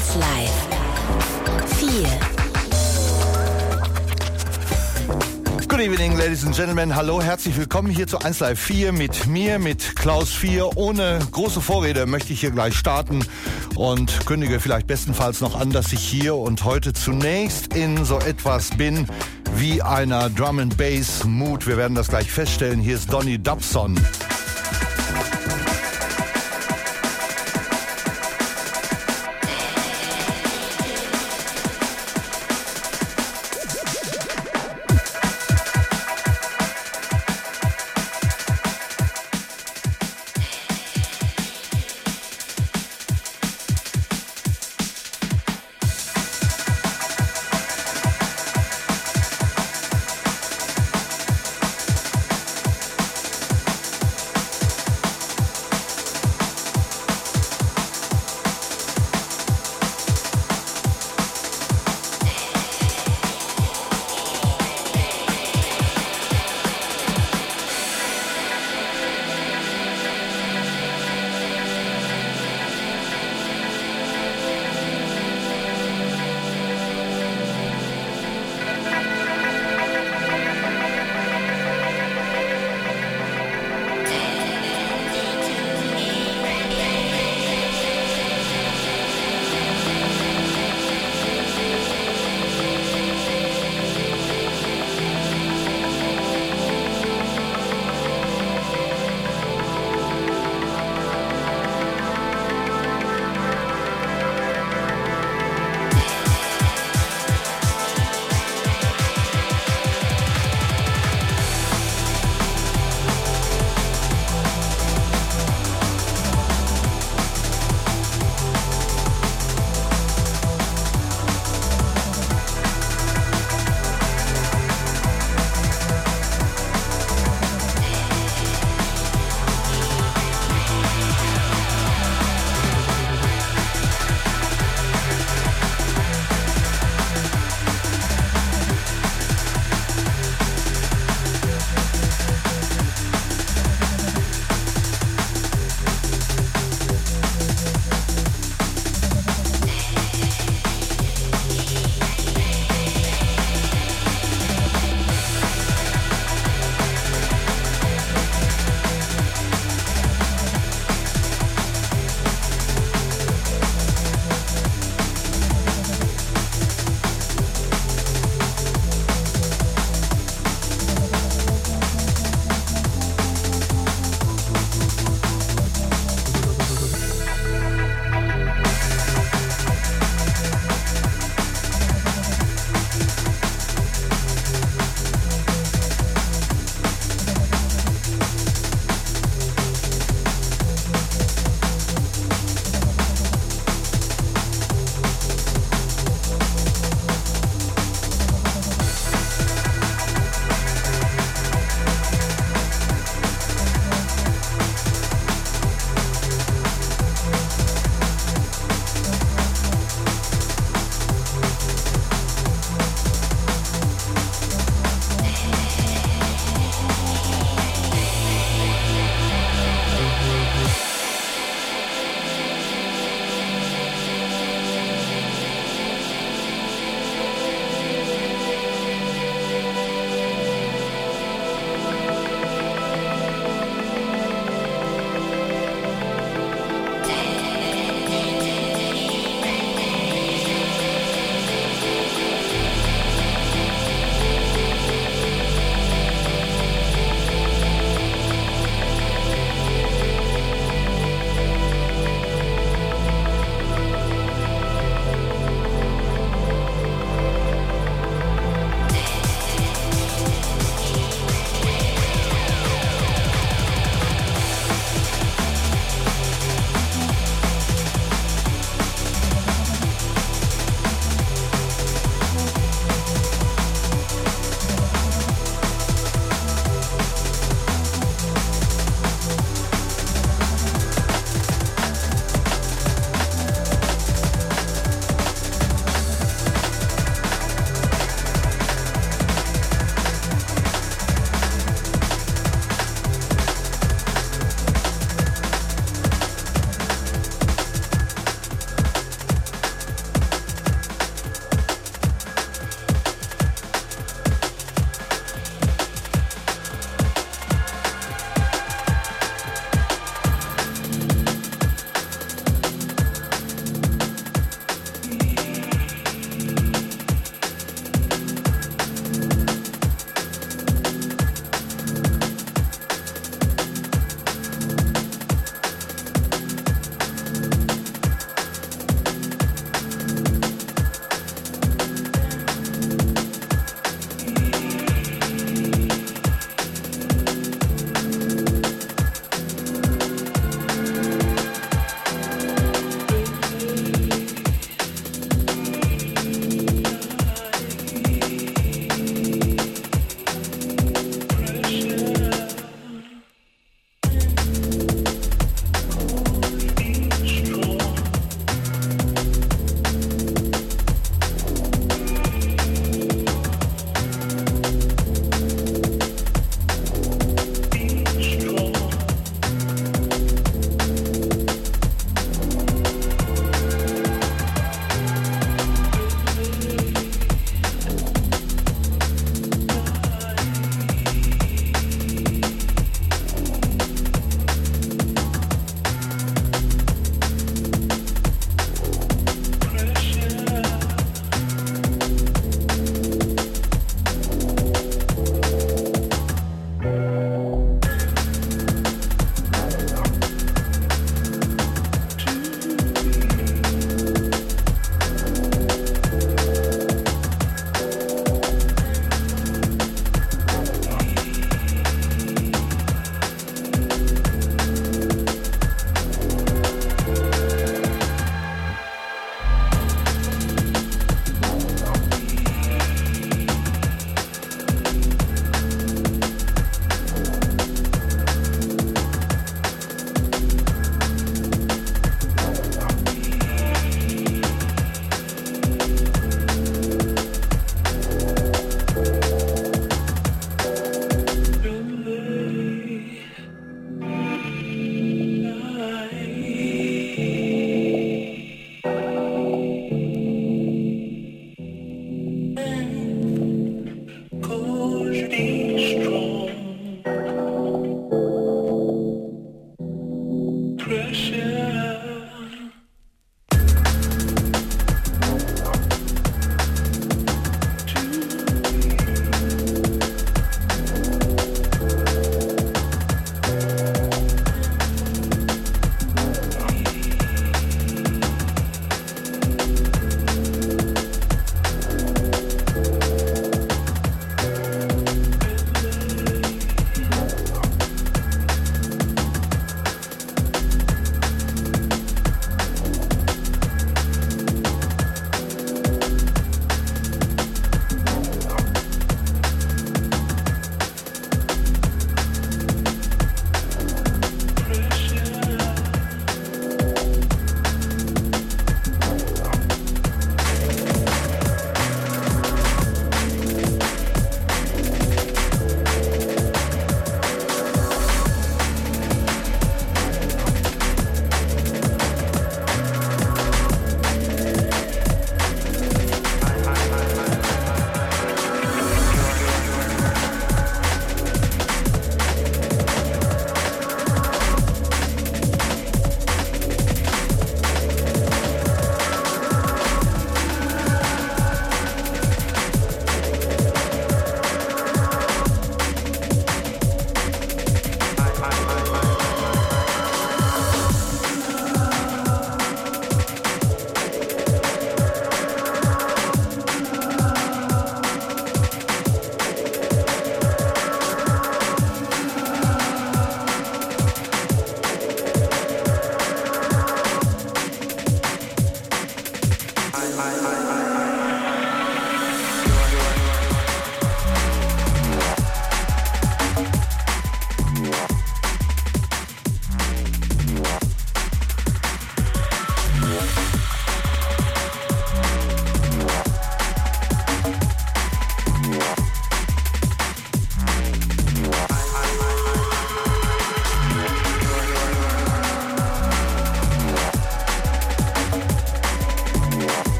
1 Live. 4. Good evening, ladies and gentlemen. Hallo, herzlich willkommen hier zu 1 Live 4 mit mir, mit Klaus 4. Ohne große Vorrede möchte ich hier gleich starten und kündige vielleicht bestenfalls noch an, dass ich hier und heute zunächst in so etwas bin wie einer Drum and Bass Mood. Wir werden das gleich feststellen. Hier ist Donny Dobson.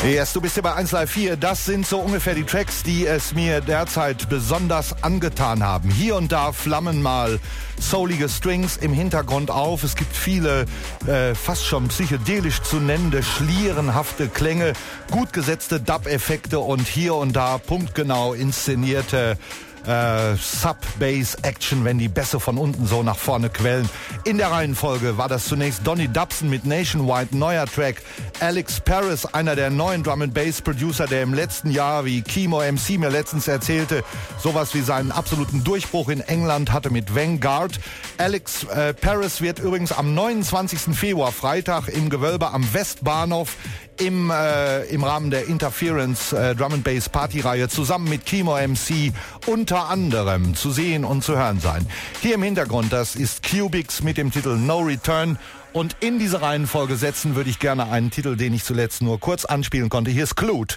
Yes, du bist hier bei 1 Live 4. Das sind so ungefähr die Tracks, die es mir derzeit besonders angetan haben. Hier und da flammen mal soulige Strings im Hintergrund auf. Es gibt viele fast schon psychedelisch zu nennende, schlierenhafte Klänge, gut gesetzte Dub-Effekte und hier und da punktgenau inszenierte Sub-Bass-Action, wenn die Bässe von unten so nach vorne quellen. In der Reihenfolge war das zunächst Donny Dobson mit Nationwide, neuer Track. Alex Paris, einer der neuen Drum-and-Bass-Producer, der im letzten Jahr, wie Kimo MC mir letztens erzählte, sowas wie seinen absoluten Durchbruch in England hatte mit Vanguard. Alex Paris wird übrigens am 29. Februar, Freitag, im Gewölbe am Westbahnhof im Rahmen der Interference Drum&Bass Partyreihe zusammen mit Kimo MC unter anderem zu sehen und zu hören sein. Hier im Hintergrund, das ist Cubics mit dem Titel No Return. Und in diese Reihenfolge setzen würde ich gerne einen Titel, den ich zuletzt nur kurz anspielen konnte. Hier ist Clute.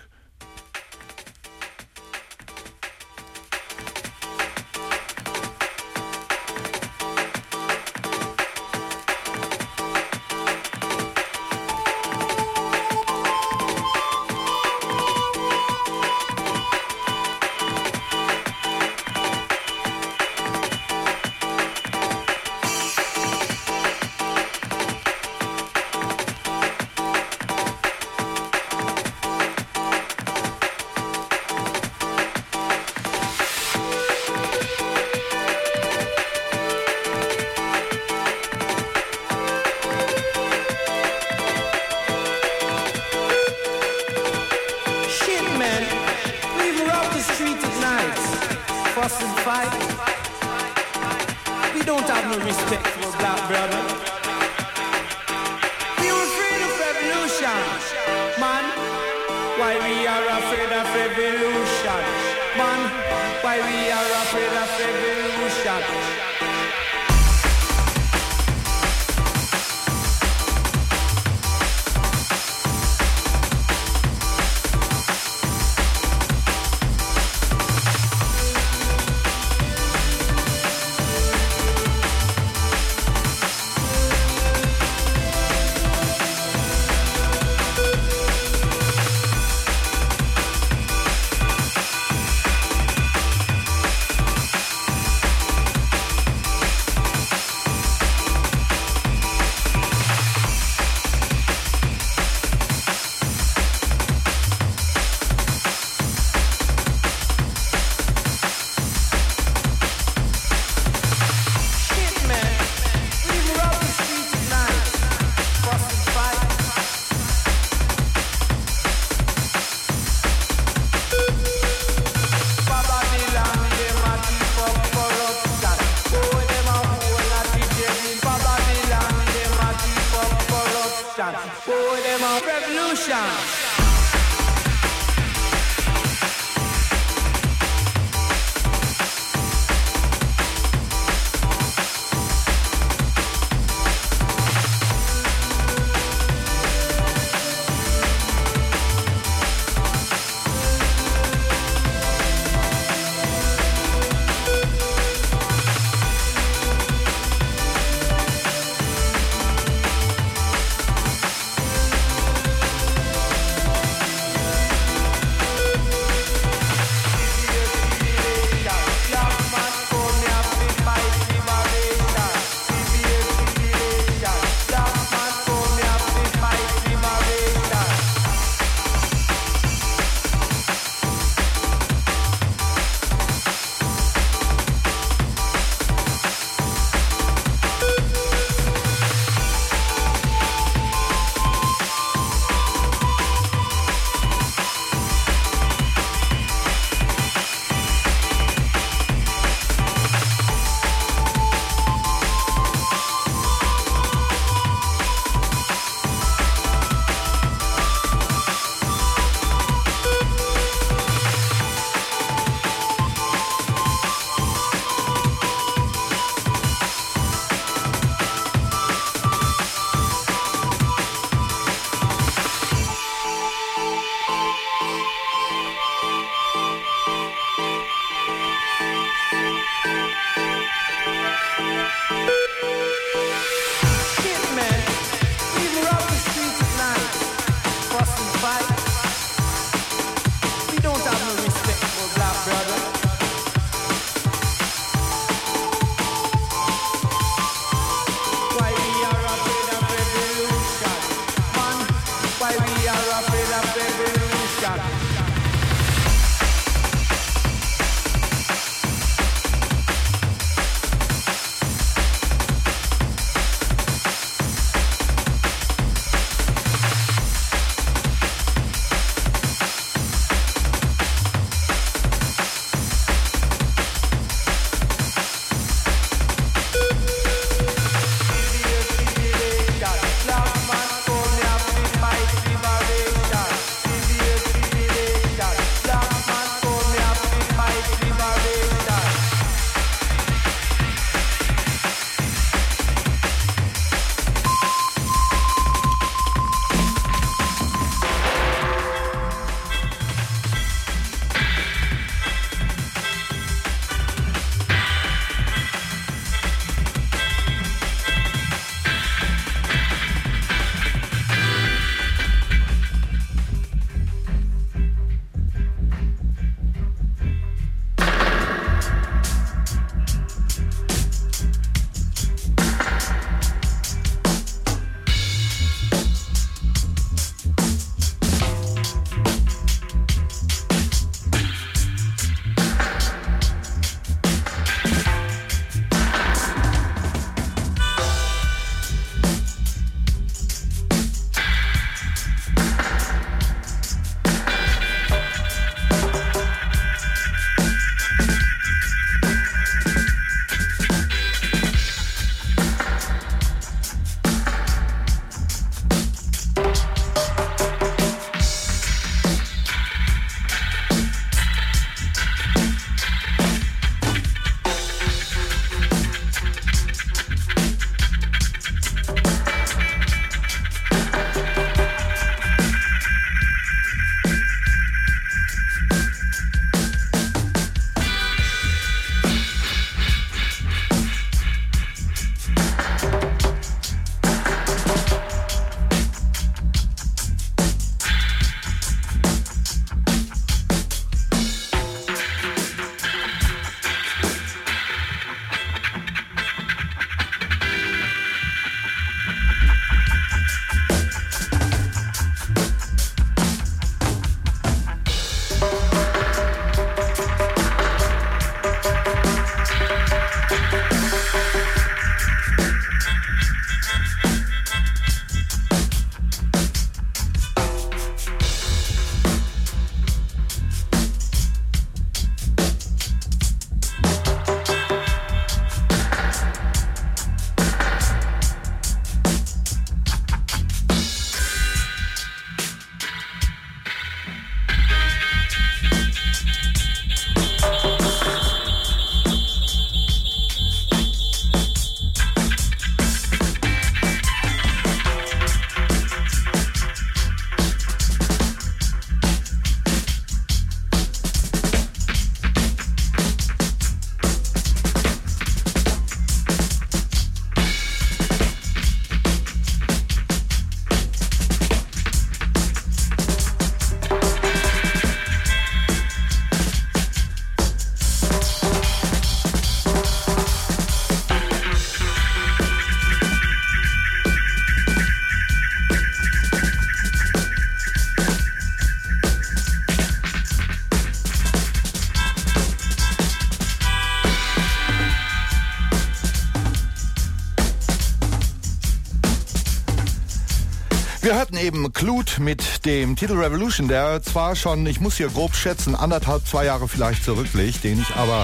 Wir hörten eben Clute mit dem Titel Revolution, der zwar schon, ich muss hier grob schätzen, 2 Jahre vielleicht zurückliegt, den ich aber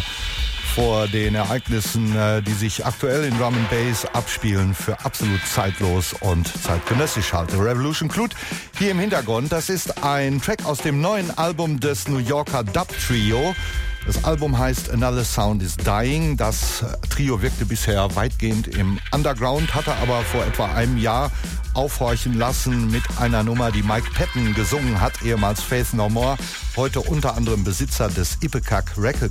vor den Ereignissen, die sich aktuell in Drum & Bass abspielen, für absolut zeitlos und zeitgenössisch halte. Revolution Clute hier im Hintergrund, das ist ein Track aus dem neuen Album des New Yorker Dub Trio. Das Album heißt Another Sound is Dying. Das Trio wirkte bisher weitgehend im Underground, hatte aber vor etwa einem Jahr aufhorchen lassen mit einer Nummer, die Mike Patton gesungen hat, ehemals Faith No More, heute unter anderem Besitzer des Ipecac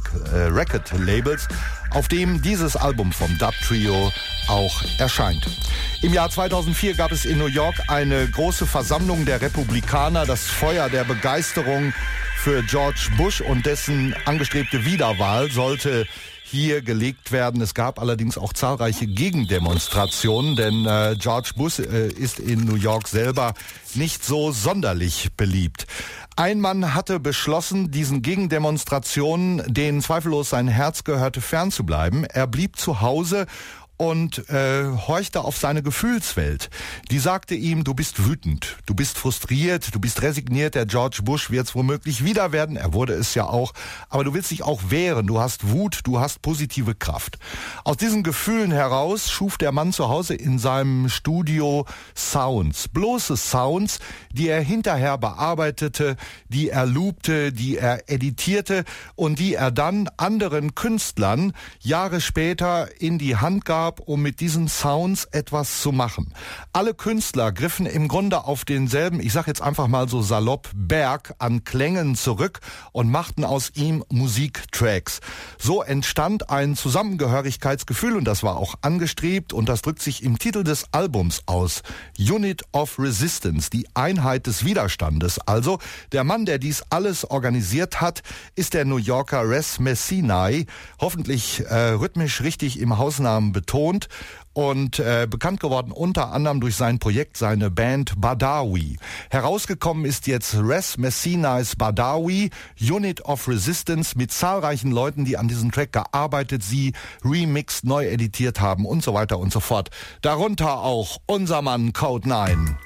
Record Labels, auf dem dieses Album vom Dub Trio auch erscheint. Im Jahr 2004 gab es in New York eine große Versammlung der Republikaner. Das Feuer der Begeisterung für George Bush und dessen angestrebte Wiederwahl sollte hier gelegt werden. Es gab allerdings auch zahlreiche Gegendemonstrationen, denn George Bush ist in New York selber nicht so sonderlich beliebt. Ein Mann hatte beschlossen, diesen Gegendemonstrationen, denen zweifellos sein Herz gehörte, fernzubleiben. Er blieb zu Hause und horchte auf seine Gefühlswelt. Die sagte ihm, du bist wütend, du bist frustriert, du bist resigniert, der George Bush wird es womöglich wieder werden, er wurde es ja auch, aber du willst dich auch wehren, du hast Wut, du hast positive Kraft. Aus diesen Gefühlen heraus schuf der Mann zu Hause in seinem Studio Sounds, bloße Sounds, die er hinterher bearbeitete, die er loopte, die er editierte und die er dann anderen Künstlern Jahre später in die Hand gab, um mit diesen Sounds etwas zu machen. Alle Künstler griffen im Grunde auf denselben, ich sag jetzt einfach mal so salopp, Berg an Klängen zurück und machten aus ihm Musiktracks. So entstand ein Zusammengehörigkeitsgefühl und das war auch angestrebt und das drückt sich im Titel des Albums aus. Unit of Resistance, die Einheit des Widerstandes. Also der Mann, der dies alles organisiert hat, ist der New Yorker Res Messinai, hoffentlich rhythmisch richtig im Hausnamen betont und bekannt geworden unter anderem durch sein Projekt, seine Band Badawi. Herausgekommen ist jetzt Res Messinais Badawi, Unit of Resistance, mit zahlreichen Leuten, die an diesem Track gearbeitet, sie remixed, neu editiert haben und so weiter und so fort. Darunter auch unser Mann Code 9.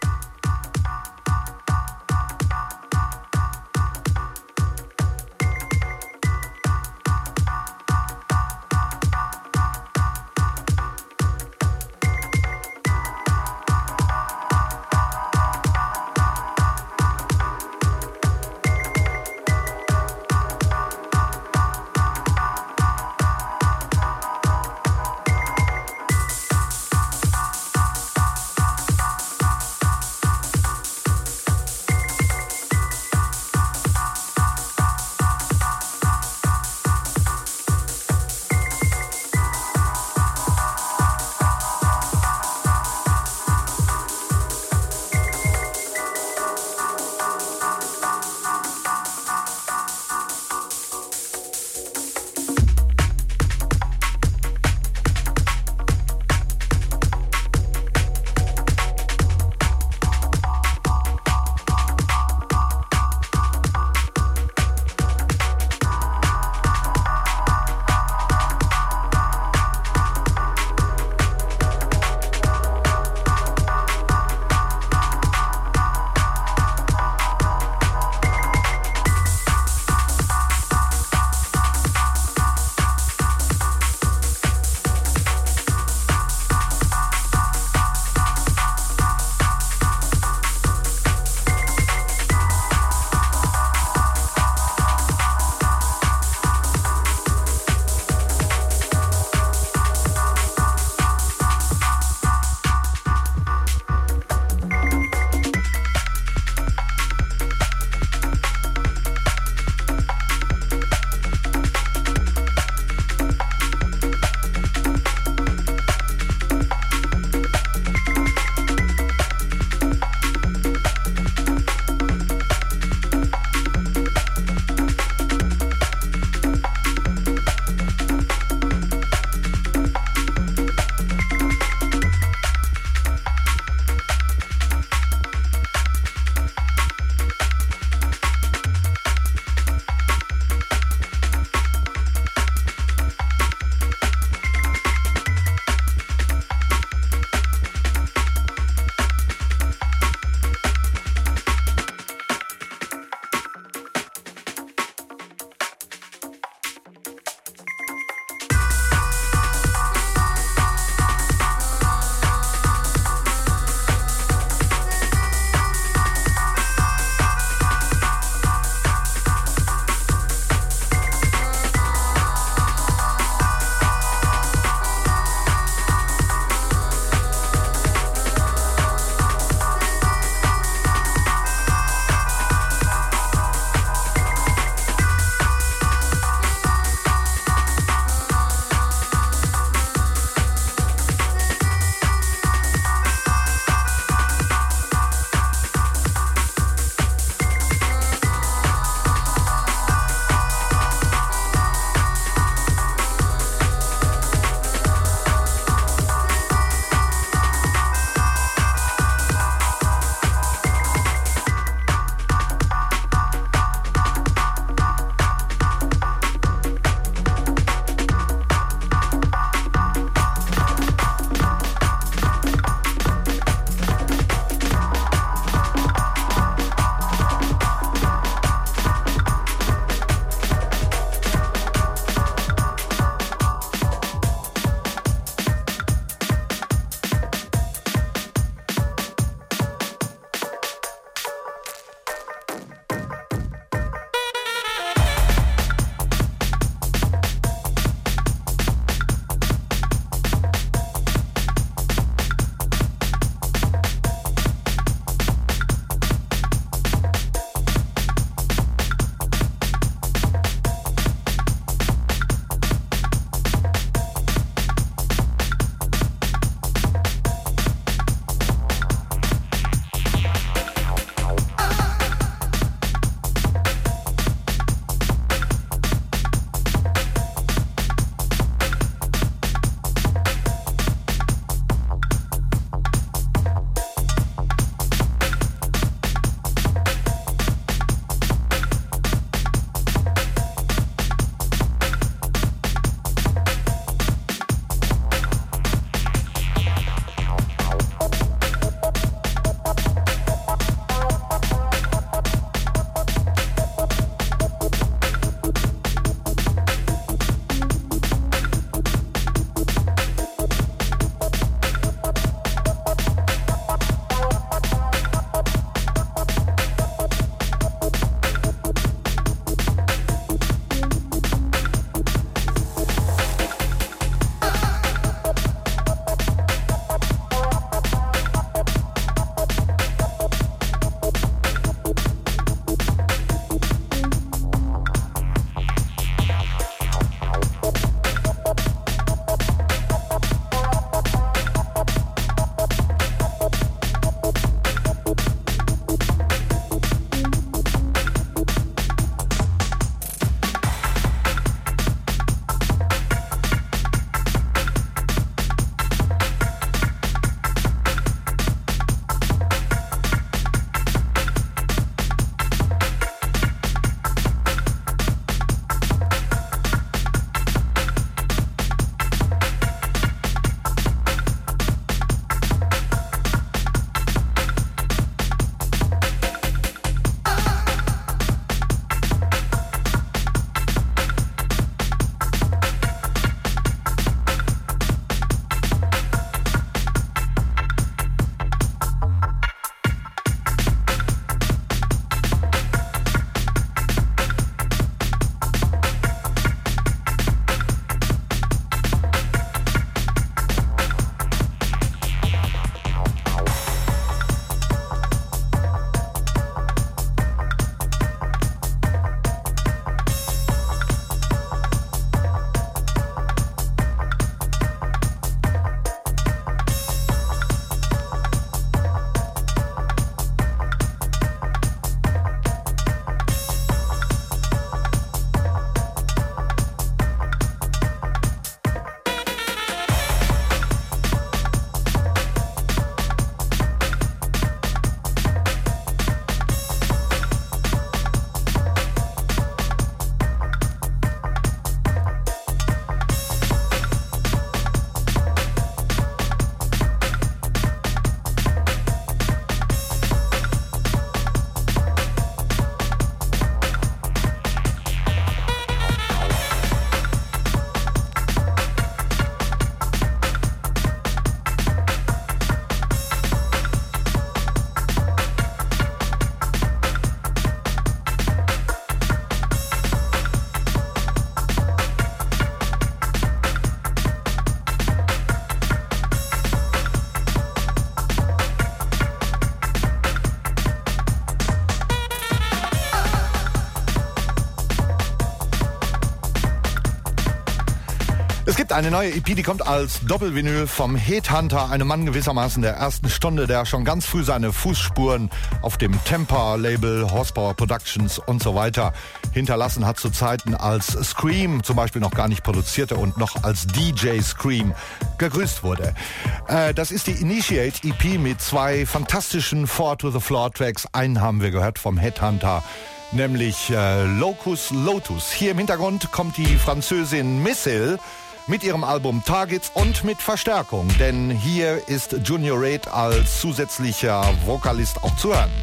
gibt eine neue EP, die kommt als Doppelvinyl vom Headhunter, einem Mann gewissermaßen der ersten Stunde, der schon ganz früh seine Fußspuren auf dem Tempa-Label, Horsepower Productions und so weiter hinterlassen hat, zu Zeiten als Scream zum Beispiel noch gar nicht produzierte und noch als DJ Scream gegrüßt wurde. Das ist die Initiate EP mit 2 fantastischen Four-to-the-Floor-Tracks. Einen haben wir gehört vom Headhunter, nämlich Locus Lotus. Hier im Hintergrund kommt die Französin Missile mit ihrem Album Targets und mit Verstärkung, denn hier ist Junior Reid als zusätzlicher Vokalist auch zu hören.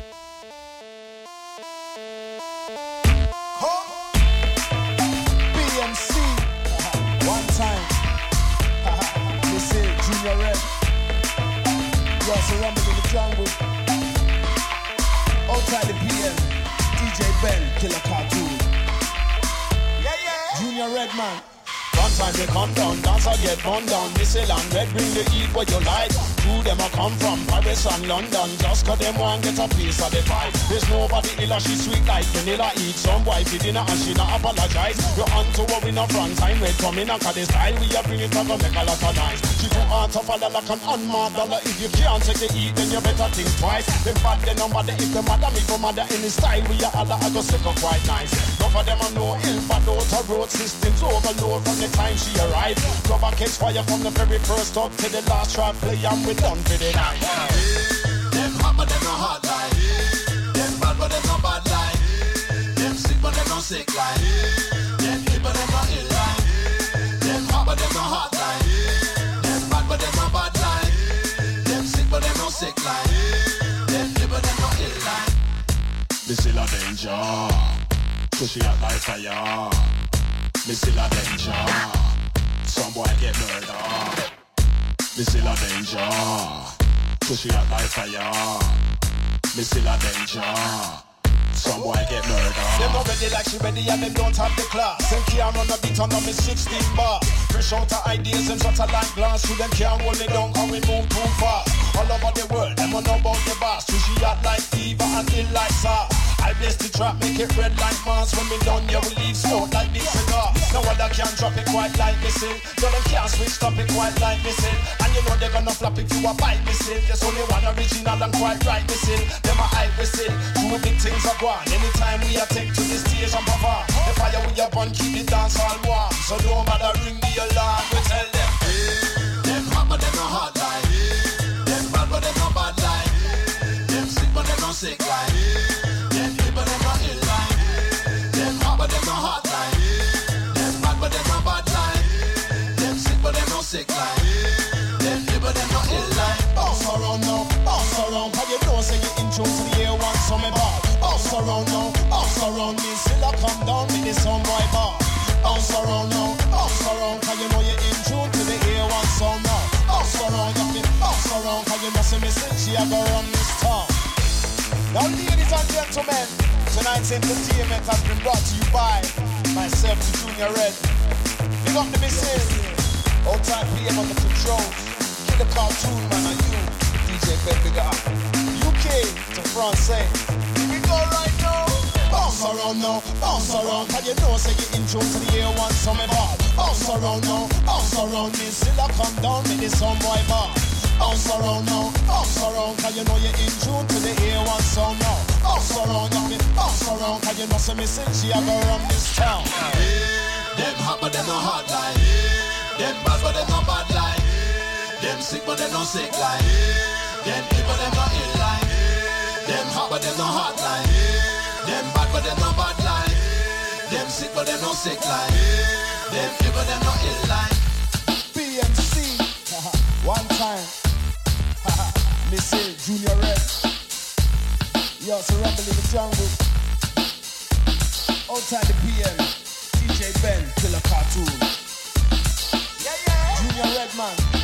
BMC, one time, Missile, Junior Reid, yes, a rumble in the jungle, outside the PM. DJ Ben, Killer Cartoon. Yeah, yeah. Junior Redman. One time they come down, dance or get run down. Missile and Red bring the heat what you like. Who them a come from Paris and London? Just cause them want get a piece of the pie. There's nobody illa, she sweet like vanilla. Eat some boy for dinner and she not apologize. You're on to what we not front time. Red come in and cause the style we a bring it back and make a lot of noise. She too hard to follow like an unmarked dollar. If you can't take the heat then you better think twice. Them bad they no matter if them mother me for mother. Any style we a holla I just look up quite nice. None of them a no ill but out her road systems overload from the time she arrived. Rubber catch fire from the very first up to the last try play and we done for the night. Them hot but them no hot like. Them bad but them no bad like. Them sick but them no sick like. Them ill but them no ill like. Them hot but them no hot like. Them bad but them no bad like. Them sick but them no sick like. Them ill but them no ill like. This is a danger. Push it out like fire. This is a danger. Some boy get murdered. This is a danger. Push it out like fire. This is a danger. Some boy get murdered. Them not ready like she ready and them don't have the class. Them can't run a beat on me 16 bar. Fresh out of ideas, them shut a like glass. Who them can't hold me down and we move too fast. All over the world, them know about the boss. Who she hot like fever and ill like SARS. I bless the trap, make it red like Mars. When we done, yeah, we leave smoke like this cigar. No other can drop it quite like Missile. No them can't switch up it quite like Missile. And you know they're gonna flop if you a bite Missile. There's only one original and quite right Missile. Them a hype Missile. Two big things are gone. Anytime we are take to the stage and perform, the fire we up on keep the dance all warm. So don't bother ring the alarm. We tell them, them hot but them no hot like. Them bad but them no bad like. Them sick but them no sick like. Them ill but them no ill like. Them hot but them no hot like. Them bad but them no bad like. Them sick but them no sick like. Them ill but them no ill like. bounce around now, bounce around. Cause you know say you in tune to the air one so me ball. Bounce around now, bounce around. Me still a come down with the some boy ball. Bounce around now, bounce around. Cause you know you in tune to the air one so now. Bounce around, you feel bounce around. Cause you know say me since she a go run this town. Now ladies and gentlemen, tonight's entertainment has been brought to you by myself, the Junior Reid. Big up the Missile, outside PM on the controls. Killer Cartoon man and you, DJ Ben big up. UK to France, here we go right now. Bounce around now, bounce around. Cause you know say you in tune to the air one summer ball. Bounce around now, bounce around. Missile a come down with the some boy ball. Bounce around now, bounce around. Cause you know you're in tune to the air one sound now. Bounce around, you feel bounce around. Cause you know say Missile she a go run this town. Them hot but them no hot like. Them bad but them no bad like. Them sick but them no sick like. Them ill but them no ill like. Them hot but them no hot like. Them bad but them no bad like. Them sick but them no sick like. Them ill but them no ill like. BMC, one time. Missile, Junior Reid. Yo, it's a rumble in the jungle. Outside the PM, DJ Ben, Killer Cartoon. Yeah, yeah. Junior Redman.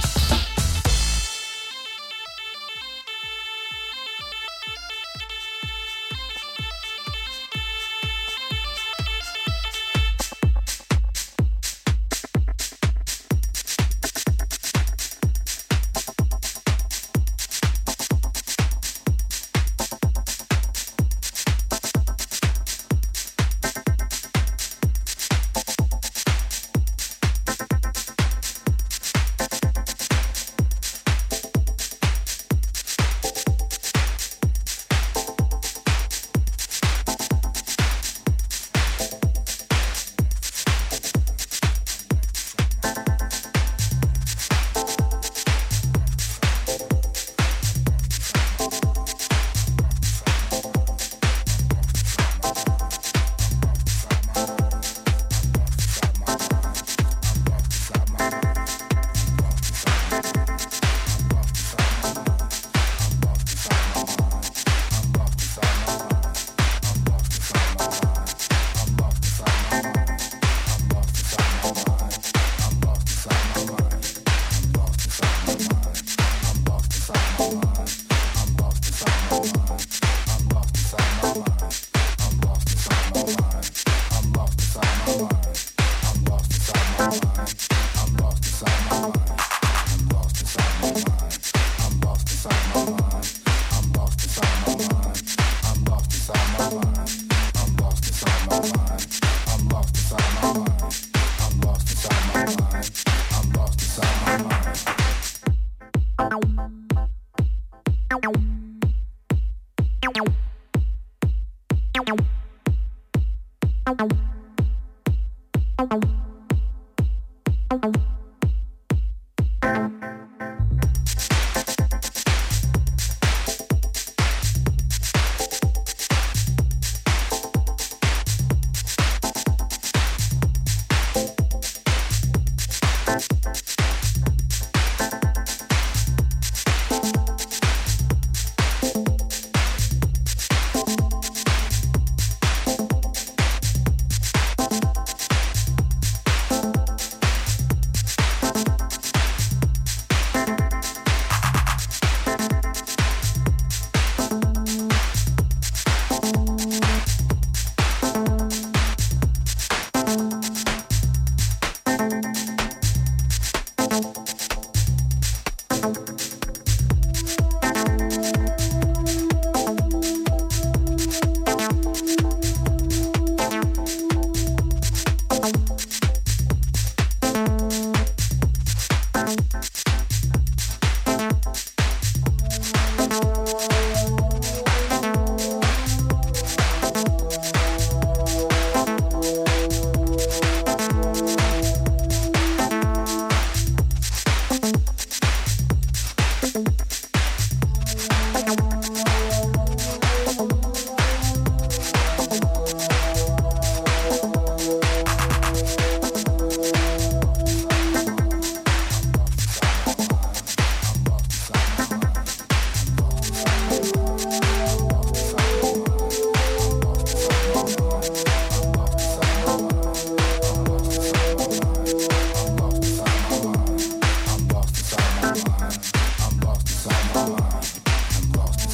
I'm lost inside my mind.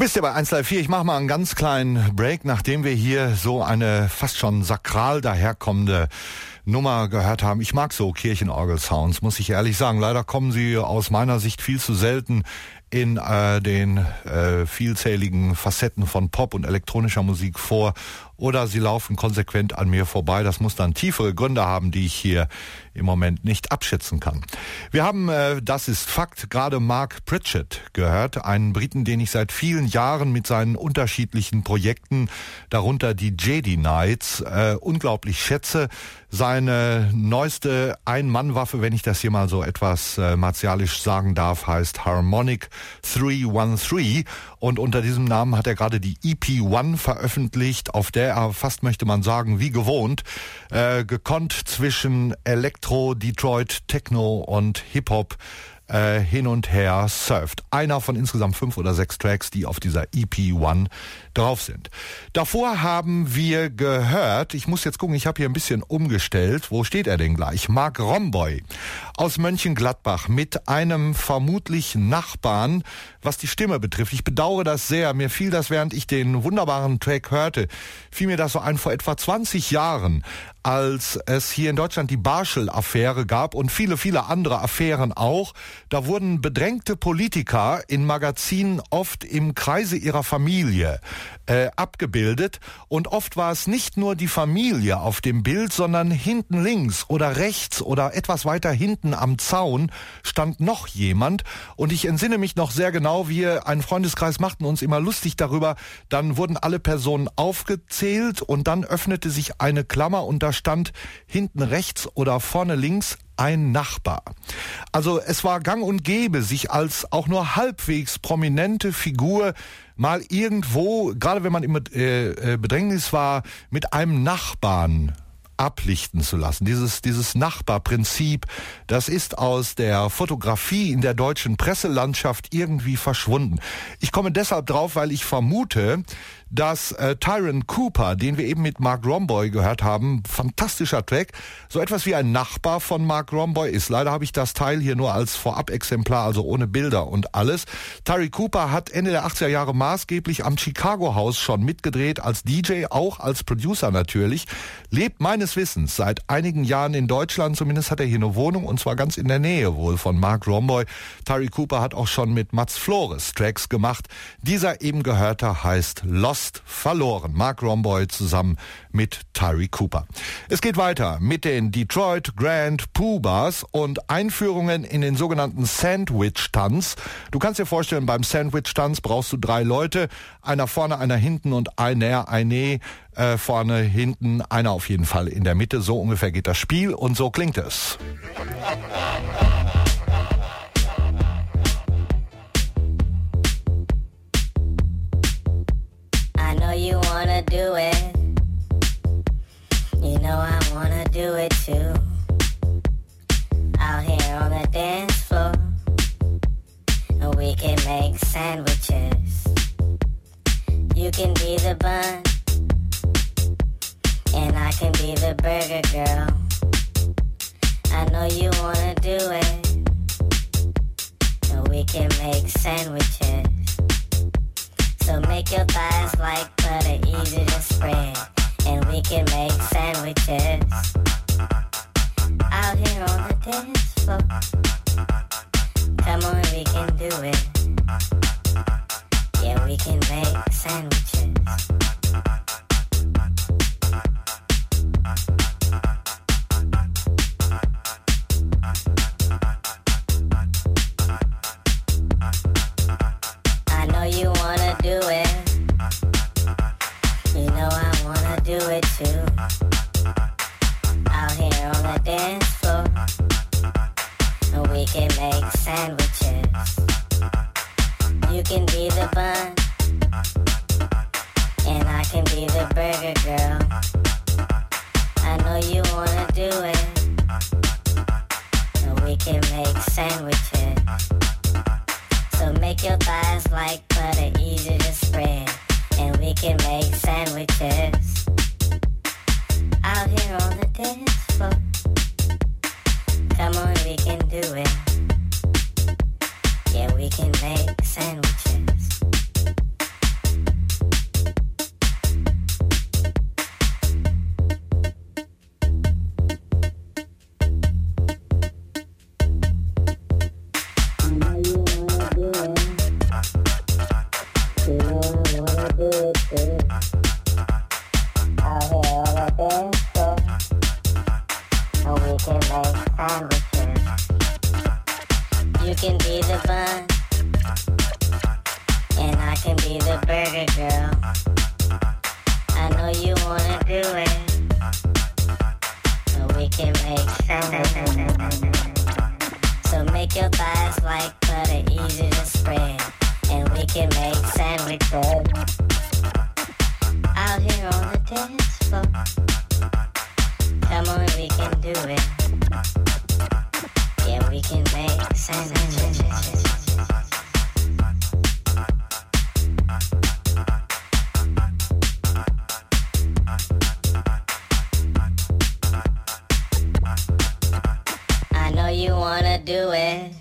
Wisst ihr, bei 134, ich mache mal einen ganz kleinen Break, nachdem wir hier so eine fast schon sakral daherkommende Nummer gehört haben. Ich mag so Kirchenorgel-Sounds, muss ich ehrlich sagen. Leider kommen sie aus meiner Sicht viel zu selten in den vielzähligen Facetten von Pop und elektronischer Musik vor, oder sie laufen konsequent an mir vorbei. Das muss dann tiefere Gründe haben, die ich hier im Moment nicht abschätzen kann. Wir haben, das ist Fakt, gerade Mark Pritchett gehört, einen Briten, den ich seit vielen Jahren mit seinen unterschiedlichen Projekten, darunter die Jedi Knights, unglaublich schätze. Seine neueste Ein-Mann-Waffe, wenn ich das hier mal so etwas martialisch sagen darf, heißt Harmonic 313, und unter diesem Namen hat er gerade die EP1 veröffentlicht, auf der er, fast möchte man sagen, wie gewohnt, gekonnt zwischen Elektro, Detroit, Techno und Hip-Hop hin und her surft. Einer von insgesamt 5 oder 6 Tracks, die auf dieser EP1 drauf sind. Davor haben wir gehört, ich muss jetzt gucken, ich habe hier ein bisschen umgestellt, wo steht er denn gleich? Mark Romboy aus Mönchengladbach mit einem vermutlich Nachbarn, was die Stimme betrifft. Ich bedauere das sehr, mir fiel das, während ich den wunderbaren Track hörte, fiel mir das so ein, vor etwa 20 Jahren, als es hier in Deutschland die Barschel-Affäre gab und viele, viele andere Affären auch. Da wurden bedrängte Politiker in Magazinen oft im Kreise ihrer Familie abgebildet, und oft war es nicht nur die Familie auf dem Bild, sondern hinten links oder rechts oder etwas weiter hinten am Zaun stand noch jemand, und ich entsinne mich noch sehr genau, wir, einen Freundeskreis, machten uns immer lustig darüber. Dann wurden alle Personen aufgezählt und dann öffnete sich eine Klammer und da stand hinten rechts oder vorne links ein Nachbar. Also es war gang und gäbe, sich als auch nur halbwegs prominente Figur mal irgendwo, gerade wenn man im Bedrängnis war, mit einem Nachbarn ablichten zu lassen. Dieses Nachbarprinzip, das ist aus der Fotografie in der deutschen Presselandschaft irgendwie verschwunden. Ich komme deshalb drauf, weil ich vermute, dass Tyrone Cooper, den wir eben mit Mark Romboy gehört haben, fantastischer Track, so etwas wie ein Nachbar von Mark Romboy ist. Leider habe ich das Teil hier nur als Vorab-Exemplar, also ohne Bilder und alles. Tyrone Cooper hat Ende der 80er Jahre maßgeblich am Chicago House schon mitgedreht, als DJ, auch als Producer natürlich, lebt meines Wissens seit einigen Jahren in Deutschland, zumindest hat er hier eine Wohnung, und zwar ganz in der Nähe wohl von Mark Romboy. Tyrone Cooper hat auch schon mit Mats Flores Tracks gemacht. Dieser eben gehörte heißt Lost, verloren. Mark Romboy zusammen mit Tyrone Cooper. Es geht weiter mit den Detroit Grand Poobahs und Einführungen in den sogenannten Sandwich-Tanz. Du kannst dir vorstellen, beim Sandwich-Tanz brauchst du 3 Leute, einer vorne, einer hinten und eine vorne, hinten, einer auf jeden Fall in der Mitte. So ungefähr geht das Spiel und so klingt es. I know you wanna do it. You know I wanna do it too. Out here on the dance floor, and we can make sandwiches. You can be the bun, and I can be the burger girl. I know you wanna do it, and we can make sandwiches. So make your thighs like butter, easy to spread, and we can make sandwiches. Out here on the dance floor, come on, we can do it. Yeah, we can make sandwiches. I know you wanna do it. You know I wanna do it too. Out here on the dance floor, and we can make sandwiches. You can be the bun, and I can be the burger girl. I know you wanna do it, and we can make sandwiches. So make your thighs like butter, easy to spread, and we can make sandwiches. Out here on the dance floor, come on, we can do it. Yeah, we can make sandwiches. can be the bun, and I can be the burger girl. I know you wanna do it, but we can make sense. So make your thighs like butter, easy to spread, and we can make sandwiches out here on the dance floor. Come on, we can do it. Yeah, we can make sandwiches. I know you wanna do it.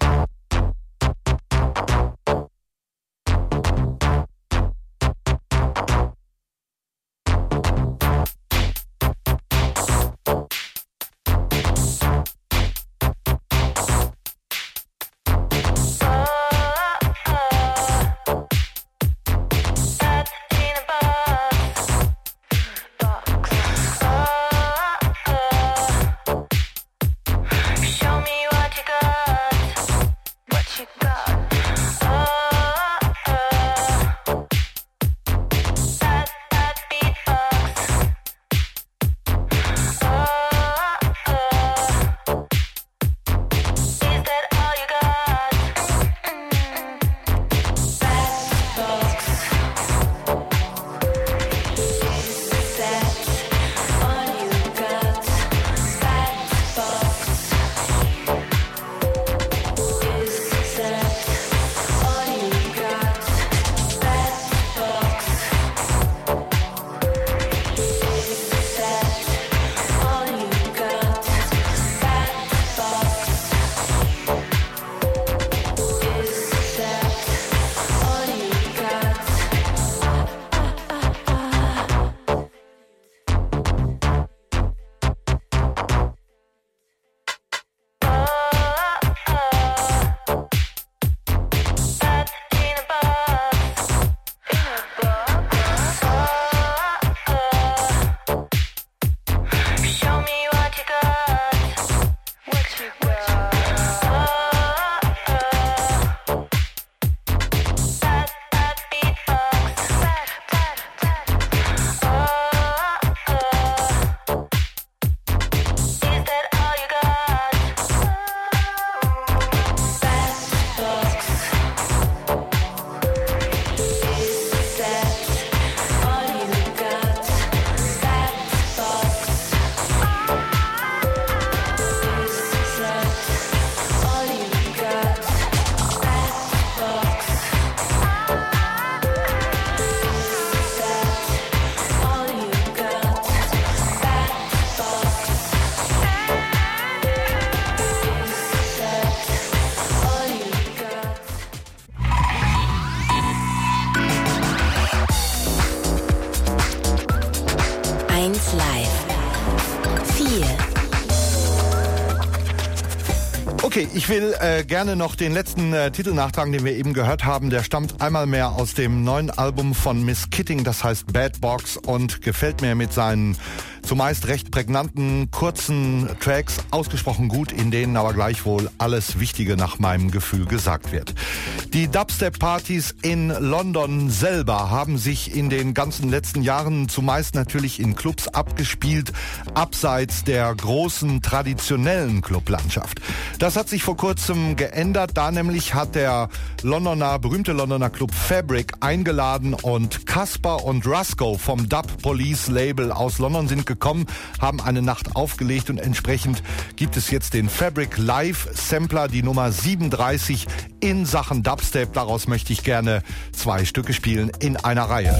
Okay, ich will gerne noch den letzten Titel nachtragen, den wir eben gehört haben. Der stammt einmal mehr aus dem neuen Album von Miss Kitting, das heißt Bad Box und gefällt mir mit seinen zumeist recht prägnanten, kurzen Tracks ausgesprochen gut, in denen aber gleichwohl alles Wichtige nach meinem Gefühl gesagt wird. Die Dubstep-Partys in London selber haben sich in den ganzen letzten Jahren zumeist natürlich in Clubs abgespielt, abseits der großen traditionellen Clublandschaft. Das hat sich vor kurzem geändert, da nämlich hat der berühmte Londoner Club Fabric eingeladen und Casper und Rusko vom Dub Police Label aus London sind gekommen, haben eine Nacht aufgelegt und entsprechend gibt es jetzt den Fabric Live Sampler, die Nummer 37 in Sachen Dubstep. Daraus möchte ich gerne 2 Stücke spielen in einer Reihe.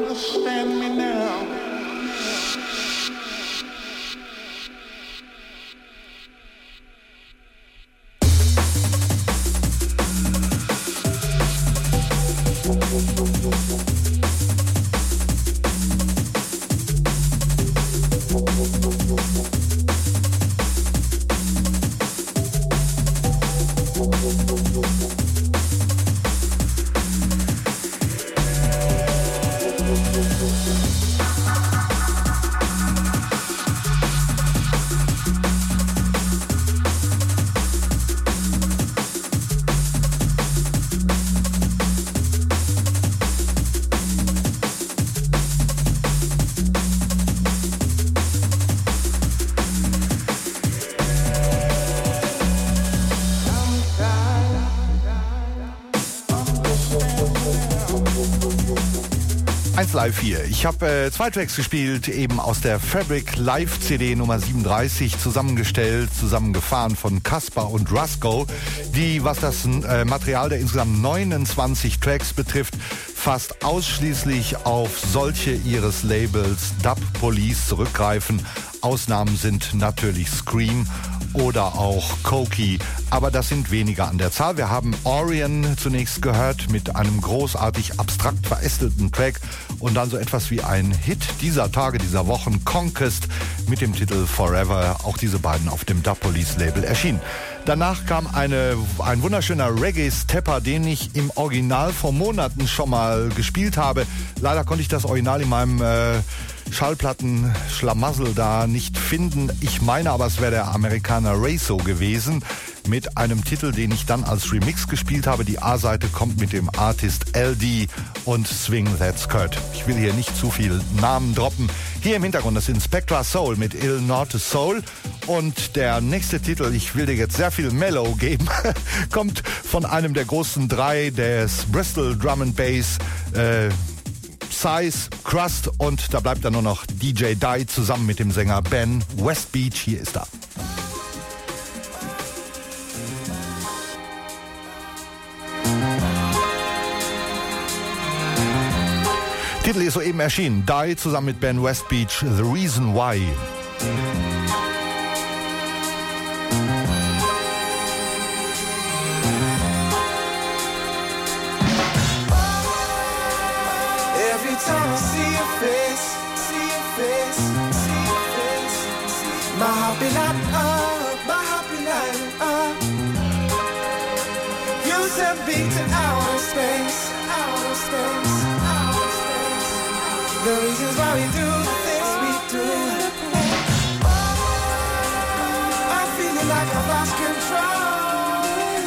understand me now. 1 Live 4. Ich habe 2 Tracks gespielt, eben aus der Fabric Live CD Nummer 37, zusammengestellt, zusammengefahren von Caspar und Rusko, die, was das Material der insgesamt 29 Tracks betrifft, fast ausschließlich auf solche ihres Labels Dub Police zurückgreifen. Ausnahmen sind natürlich Scream oder auch Koki, aber das sind weniger an der Zahl. Wir haben Orion zunächst gehört mit einem großartig abstrakt verästelten Track und dann so etwas wie ein Hit dieser Tage, dieser Wochen, Conquest mit dem Titel Forever, auch diese beiden auf dem Dub Police Label erschienen. Danach kam ein wunderschöner Reggae-Stepper, den ich im Original vor Monaten schon mal gespielt habe. Leider konnte ich das Original in meinem Schallplatten-Schlamassel da nicht finden. Ich meine aber, es wäre der Amerikaner Rezo gewesen mit einem Titel, den ich dann als Remix gespielt habe. Die A-Seite kommt mit dem Artist LD und Swing That Skirt. Ich will hier nicht zu viel Namen droppen. Hier im Hintergrund das sind Spectra Soul mit Il Norte Soul. Und der nächste Titel, ich will dir jetzt sehr viel Mellow geben, kommt von einem der großen 3 des Bristol Drum and Bass, Size, Crust, und da bleibt dann nur noch DJ Die zusammen mit dem Sänger Ben Westbeach. Hier ist er. Titel ist soeben erschienen. Die zusammen mit Ben Westbeach, The Reason Why. Every time I see your face, my heart be lighting up, my heart be lighting up. You send me to outer space, outer space, outer space. The reasons why we do the things we do. I'm feeling like I've lost control.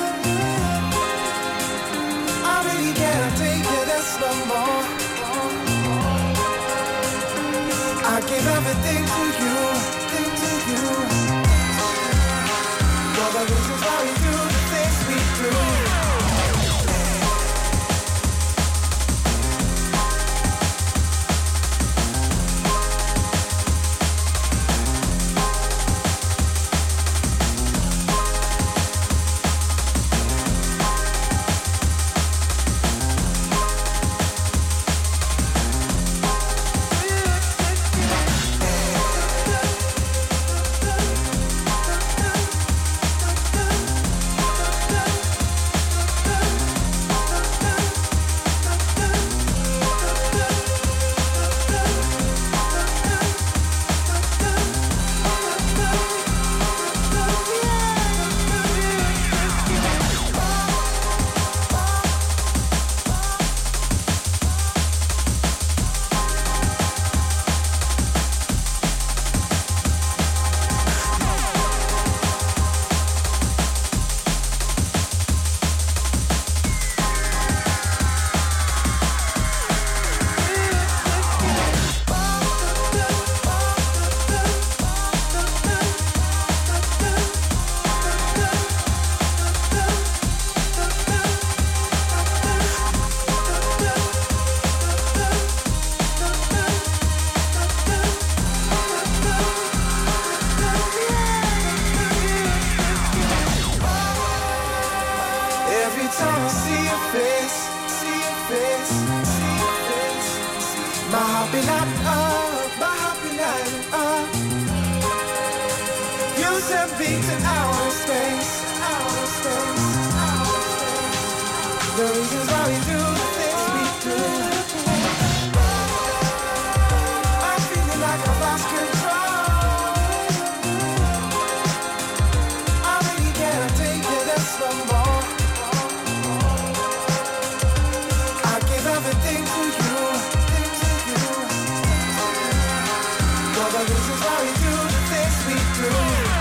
I really can't take it this no more. I give everything to you, You're the reasons why we do the things we do. be lighting up my happy lighting up. You send beats in outer space, outer space, outer space. The reasons why we do the things we do. I'm feeling like I've lost control. I really can't take this no more. I give everything to you, for the reasons why we do the things we do.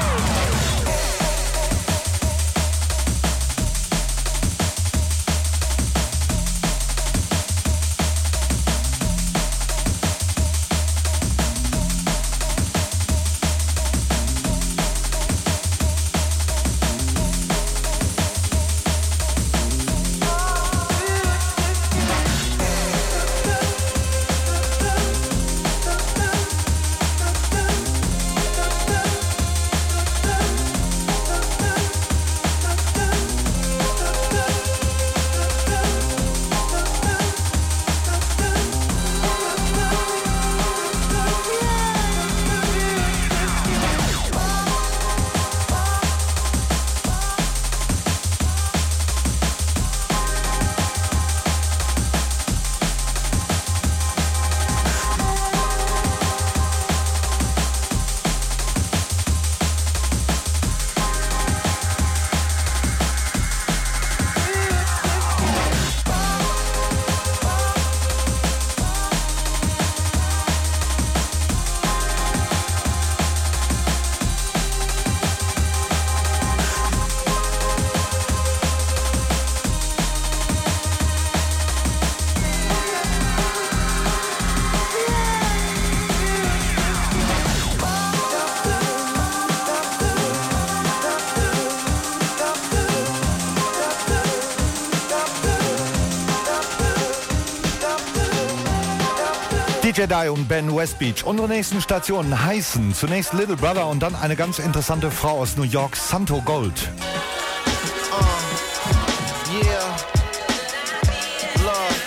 DJ Dai und Ben Westbeach. Unsere nächsten Stationen heißen zunächst Little Brother und dann eine ganz interessante Frau aus New York, Santo Gold. Yeah, love.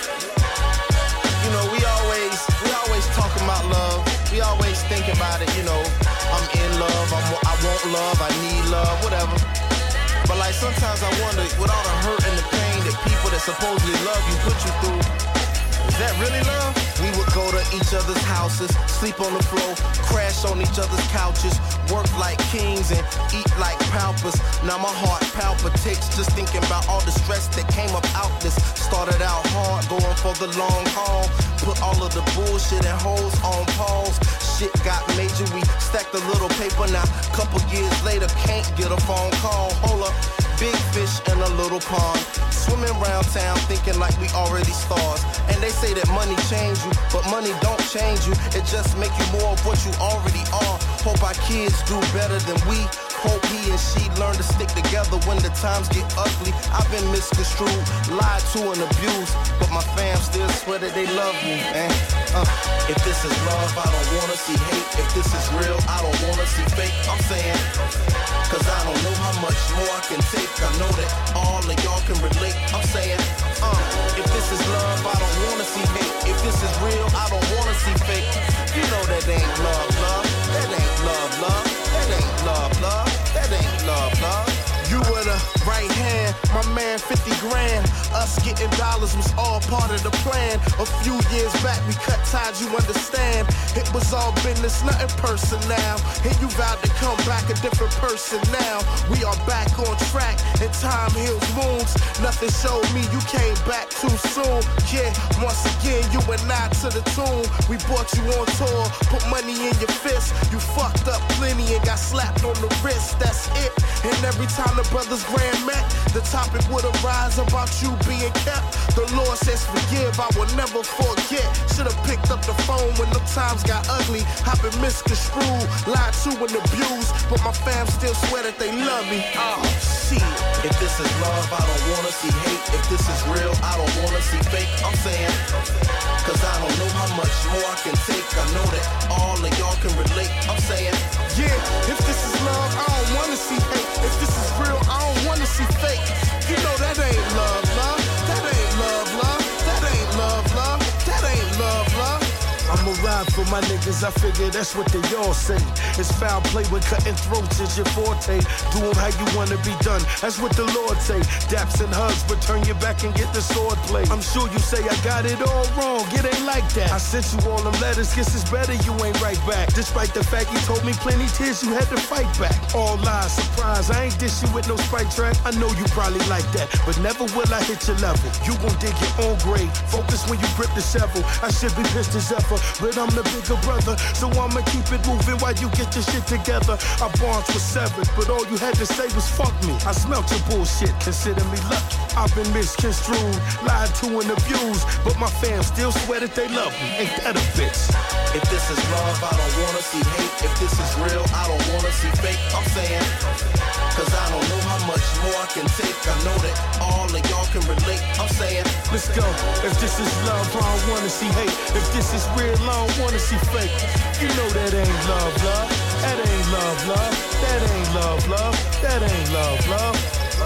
You know, we always talk about love. We always think about it. You know, I'm in love. I want love. I need love. Whatever. But like sometimes I wonder, with all the hurt and the pain that people that supposedly love you put you through, is that really love? We would go to each other's houses, sleep on the floor, crash on each other's couches, work like kings and eat like paupers. Now my heart palpitates just thinking about all the stress that came up out this. Started out hard, going for the long haul. Put all of the bullshit and hoes on pause. Shit got major, we stacked a little paper. Now, couple years later, can't get a phone call. Hold up, big fish in a little pond. Swimming around town thinking like we already stars. And they say that money change you, but money don't change you. It just make you more of what you already are. Hope our kids do better than we. Hope he and she learn to stick together when the times get ugly. I've been misconstrued, lied to and abused, but my fam still swear that they love me, man. If this is love, I don't wanna see hate. If this is real, I don't wanna see fake. I'm saying, cause I don't know how much more I can take. I know that all of y'all can relate. I'm saying, if this is love, I don't wanna see hate. If this is real, I don't wanna see fake. You know that ain't love, love. That ain't love, love. That ain't love, love. That ain't love, love. You were the right hand, my man 50 grand. Us getting dollars was all part of the plan. A few years back we cut ties, you understand. It was all business, nothing personal. And you vowed to come back a different person now. We are back on track and time heals wounds. Nothing showed me you came back too soon. Yeah, once again you and I to the tune. We brought you on tour, put money in your fist. You fucked up plenty and got slapped on the wrist, that's it. And every time the brothers grand met, the topic would arise about you being kept. The Lord says forgive, I will never forget. Should've picked up the phone when the times got ugly. I've been misconstrued, lied to and abused, but my fam still swear that they love me. Oh, shit. If this is love, I don't wanna see hate. If this is real, I don't wanna see fake. I'm saying, cause I don't know how much more I can take. I know that all of y'all can relate. I'm saying, yeah, if this is love, I don't wanna see hate. If this is real, I don't wanna see fake. You know that ain't love, love. That ain't love, love. That ain't love, love. That ain't love, love. I'm a ride for my niggas, I figure that's what they all say. It's foul play when cutting throats is your forte. Do them how you wanna be done, that's what the Lord say. Daps and hugs, but turn your back and get the sword play. I'm sure you say I got it all wrong, it ain't like that. I sent you all them letters, guess it's better you ain't right back. Despite the fact you told me plenty tears, you had to fight back. All lies, surprise, I ain't dish you with no Sprite track. I know you probably like that, but never will I hit your level. You gon' dig your own grave, focus when you grip the shovel. I should be pissed as ever, but I'm the bigger brother, so I'ma keep it moving while you get your shit together. Our bonds were severed, but all you had to say was fuck me. I smelt your bullshit, consider me lucky. I've been misconstrued, lied to and abused, but my fam still swear that they love me. Ain't that a bitch? If this is love, I don't wanna see hate. If this is real, I don't wanna see fake. I'm saying, cause I don't know how much more I can take. I know that all of y'all can relate. I'm saying, let's go. If this is love, I don't wanna see hate. If this is real, I don't wanna see fake. You know that ain't love, love. That ain't love, love. That ain't love, love. That ain't love, love.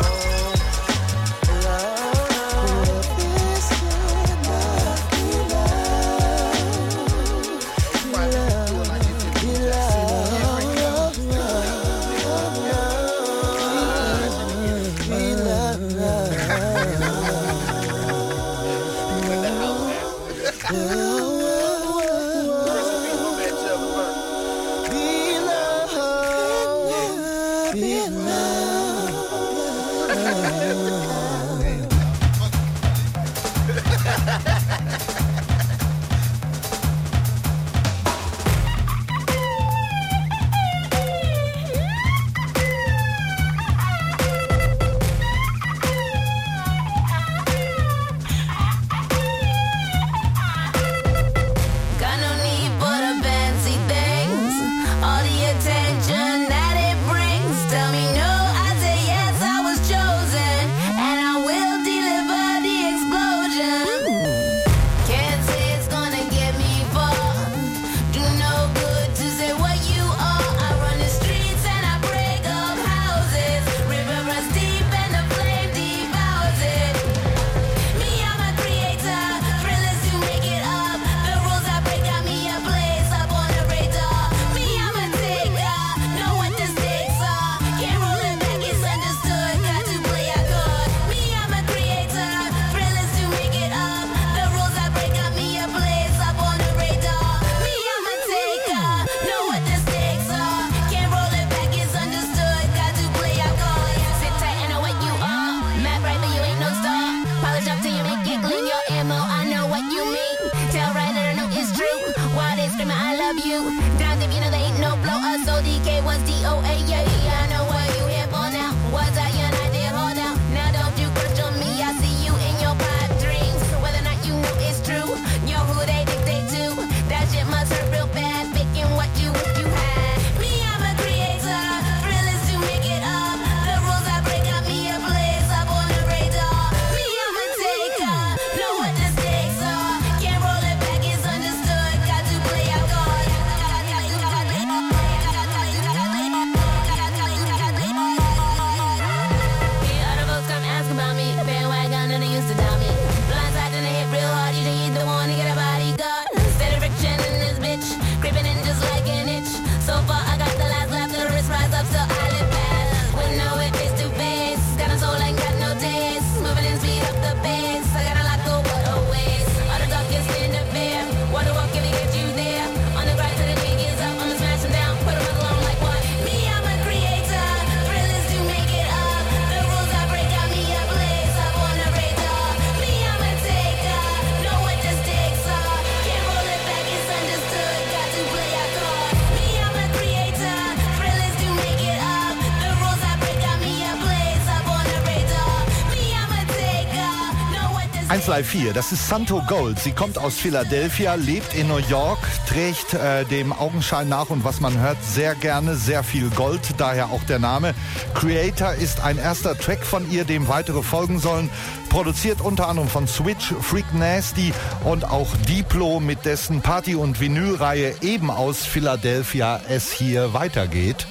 Live 4, das ist Santo Gold. Sie kommt aus Philadelphia, lebt in New York, trägt dem Augenschein nach und was man hört, sehr gerne sehr viel Gold, daher auch der Name. Creator ist ein erster Track von ihr, dem weitere folgen sollen. Produziert unter anderem von Switch, Freak Nasty und auch Diplo, mit dessen Party- und Vinylreihe eben aus Philadelphia es hier weitergeht.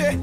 see.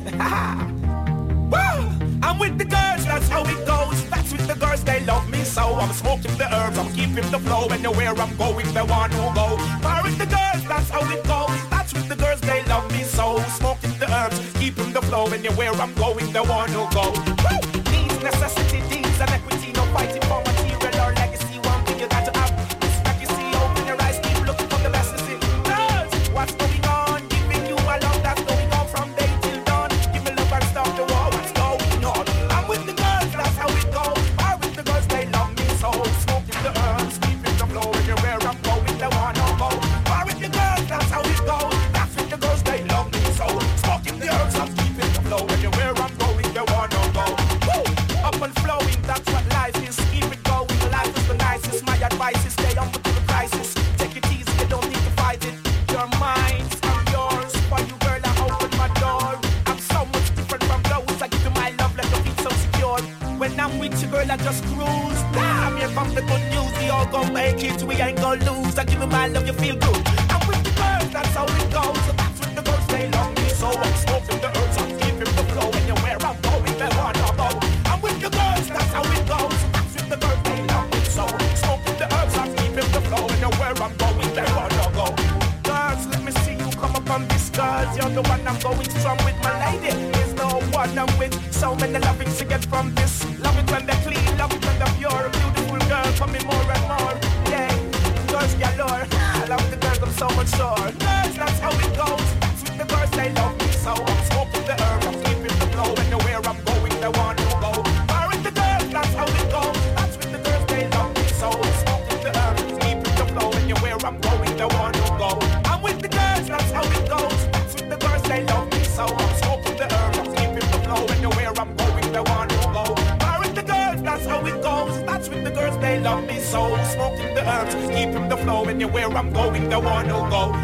I'm with the girls, that's how it goes. That's with the girls, they love me so. I'm smoking the herbs, I'm keeping the flow. Anywhere I'm going, they want to go. I'm with the girls, that's how it goes. That's with the girls, they love me so. Smoking the herbs, keeping the flow. Anywhere I'm going, they want to go. Woo! Needs, necessity, deeds, and equity. No fighting for material or legacy. One thing you got to have. Like you see, open your eyes, keep looking for the best to see. Girls, what's going on? Giving you a love that's going on from day till dawn. Give me love and stop the war. What's going on? I'm with the girls, that's how it goes. I'm with the girls, they love me so. Smoking the herbs, keeping the flow. Anywhere I'm going, they wanna go. I'm with the girls, that's how it goes. That's with the girls, they love me so. Smoking the herbs, I'm keeping the flow. Anywhere I'm going, they wanna go. Woo! Up and flowing, that's what life is. Keep it going, life is the nicest. My advice is stay humble to the crisis. Take it easy, you don't need to fight it. Your minds, I'm yours. For you, girl, I open my door. I'm so much different from those. I give you my love, let you feel so secure. When I'm with you, girl, I just cruise. Damn, here comes the good news. We all gon' make it, we ain't gon' lose. I give you my love, you feel good. I'm with the girls, that's how it goes. So that's with the girls, they love me so. I'm smoking the herbs, I'm keeping the flow. Anywhere I'm going, they wanna go. I'm with the girls, that's how it goes. So that's with the girls, they love me so. Smoking the herbs, I'm keeping the flow. Anywhere I'm going, they wanna go. Girls, let me see you come up on this, girls. You're the one I'm going strong with, my lady. There's no one I'm with. So many lovings to get from this. Love it when they're clean, love it when they're pure. A beautiful girl for me more and more. Yeah, girls galore. I love the girls, I'm so much sure. Girls, that's how it goes. That's with the girls, they love me so. I'm smoking the herb, I'm keeping the flow. Anywhere I'm going, they want to go. Far with the girls, that's how it goes. That's with the girls, they love me so. I'm smoking the herb, keeping the flow. Anywhere I'm going, they want to go. I'm with the girls, that's how it goes. That's with the girls, they love me so. I'm smoking the herb, I'm keeping the flow. Anywhere I'm going, they want to go. Far with the girls, that's how it goes. That's with the girls, they love me so. Smoking the herbs, keeping the flow. Anywhere I'm going, they want to go.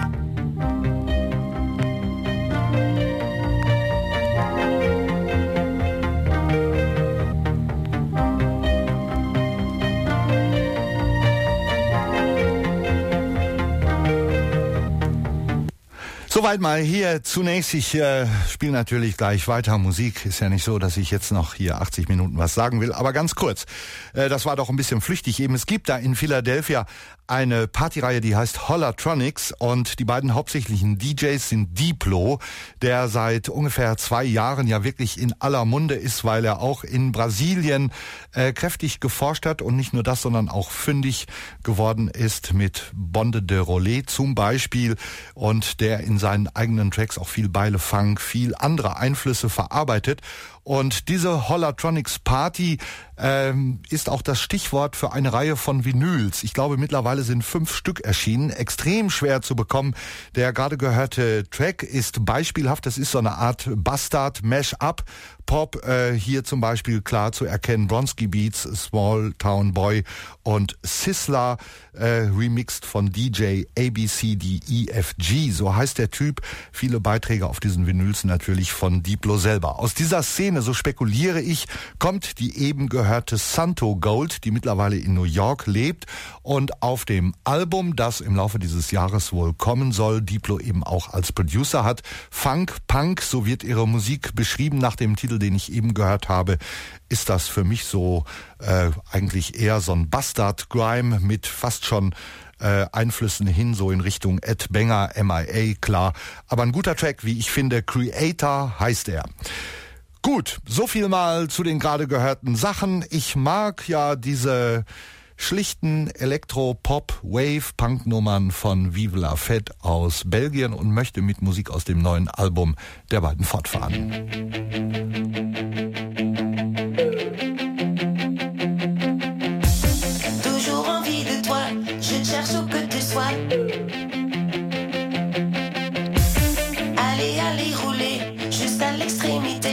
Soweit mal hier zunächst. Ich spiele natürlich gleich weiter Musik. Ist ja nicht so, dass ich jetzt noch hier 80 Minuten was sagen will. Aber ganz kurz, das war doch ein bisschen flüchtig eben. Es gibt da in Philadelphia eine Partyreihe, die heißt Hollatronics, und die beiden hauptsächlichen DJs sind Diplo, der seit ungefähr 2 Jahren ja wirklich in aller Munde ist, weil er auch in Brasilien kräftig geforscht hat und nicht nur das, sondern auch fündig geworden ist mit Bonde de Rollet zum Beispiel, und der in seinen eigenen Tracks auch viel Beile Funk, viel andere Einflüsse verarbeitet. Und diese Hollatronics Party ist auch das Stichwort für eine Reihe von Vinyls. Ich glaube, mittlerweile sind 5 Stück erschienen, extrem schwer zu bekommen. Der gerade gehörte Track ist beispielhaft, das ist so eine Art Bastard-Mash-Up. Pop, hier zum Beispiel klar zu erkennen, Bronski Beats, Small Town Boy und Sizzla, remixed von DJ ABCDEFG, so heißt der Typ. Viele Beiträge auf diesen Vinyls natürlich von Diplo selber. Aus dieser Szene, so spekuliere ich, kommt die eben gehörte Santo Gold, die mittlerweile in New York lebt, und auf dem Album, das im Laufe dieses Jahres wohl kommen soll, Diplo eben auch als Producer hat, Funk, Punk, so wird ihre Musik beschrieben nach dem Titel, den ich eben gehört habe, ist das für mich so eigentlich eher so ein Bastard-Grime mit fast schon Einflüssen hin, so in Richtung Ed Banger, MIA, klar. Aber ein guter Track, wie ich finde, Creator heißt er. Gut, so viel mal zu den gerade gehörten Sachen. Ich mag ja diese schlichten Elektro-Pop-Wave-Punk-Nummern von Vive la Fête aus Belgien und möchte mit Musik aus dem neuen Album der beiden fortfahren. Toujours envie de toi, je cherche où que tu sois. Allez, allez, rouler, juste à l'extrémité.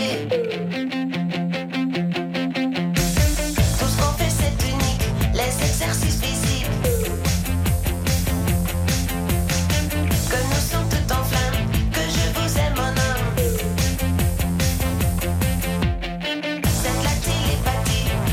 Tout ce qu'on fait c'est unique, les exercices visibles. Que nous sommes tout en flammes, que je vous aime mon homme. C'est de la télépathie.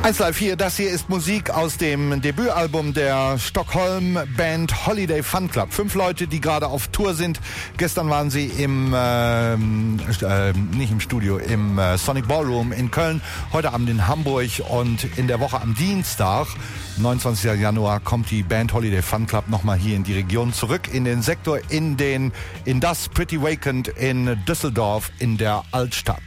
1Live4, das hier ist Musik aus dem Debütalbum der Stockholm-Band Holiday Fun Club. 5 Leute, die gerade auf Tour sind. Gestern waren sie nicht im Studio, im Sonic Ballroom in Köln, heute Abend in Hamburg und in der Woche am Dienstag, 29. Januar, kommt die Band Holiday Fun Club nochmal hier in die Region zurück, in den Sektor, in das Pretty Vacant in Düsseldorf in der Altstadt.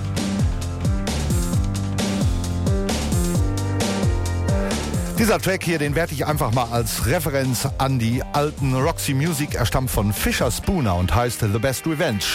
Dieser Track hier, den werte ich einfach mal als Referenz an die alten Roxy Music. Er stammt von Fisher Spooner und heißt The Best Revenge.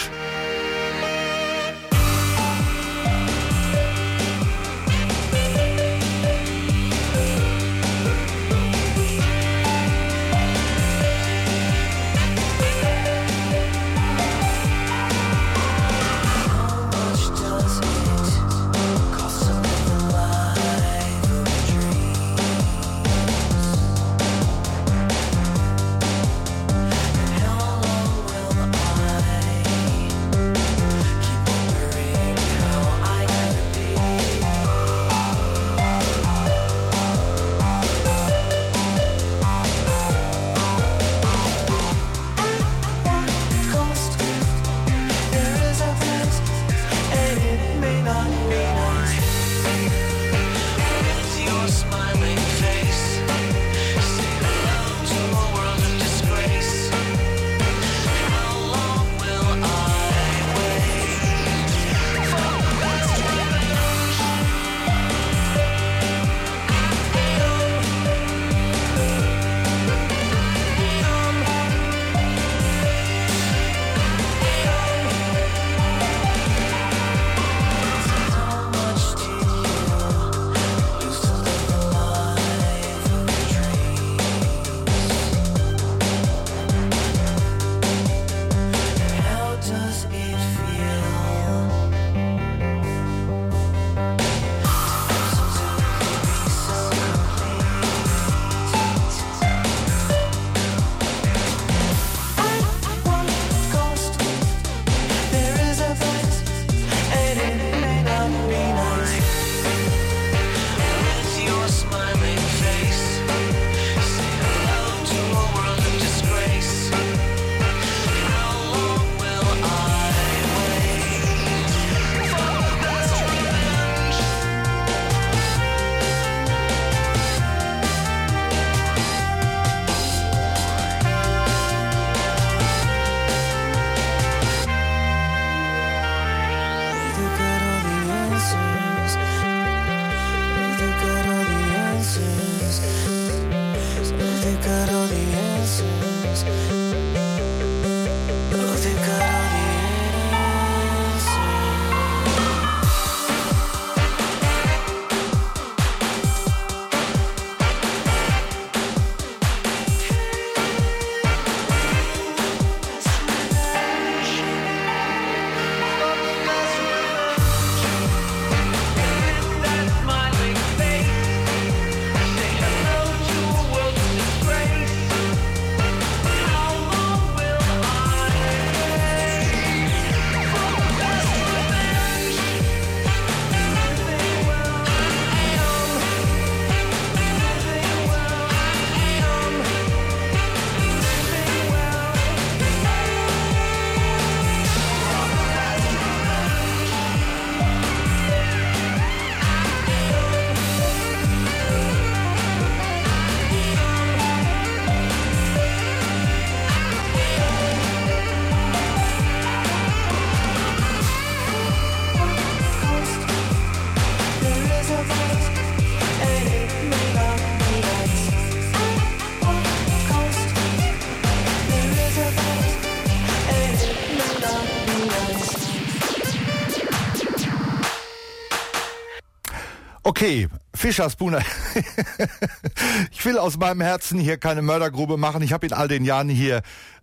Okay, Fisher Spooner. Ich will aus meinem Herzen hier keine Mördergrube machen. Ich habe in all den Jahren hier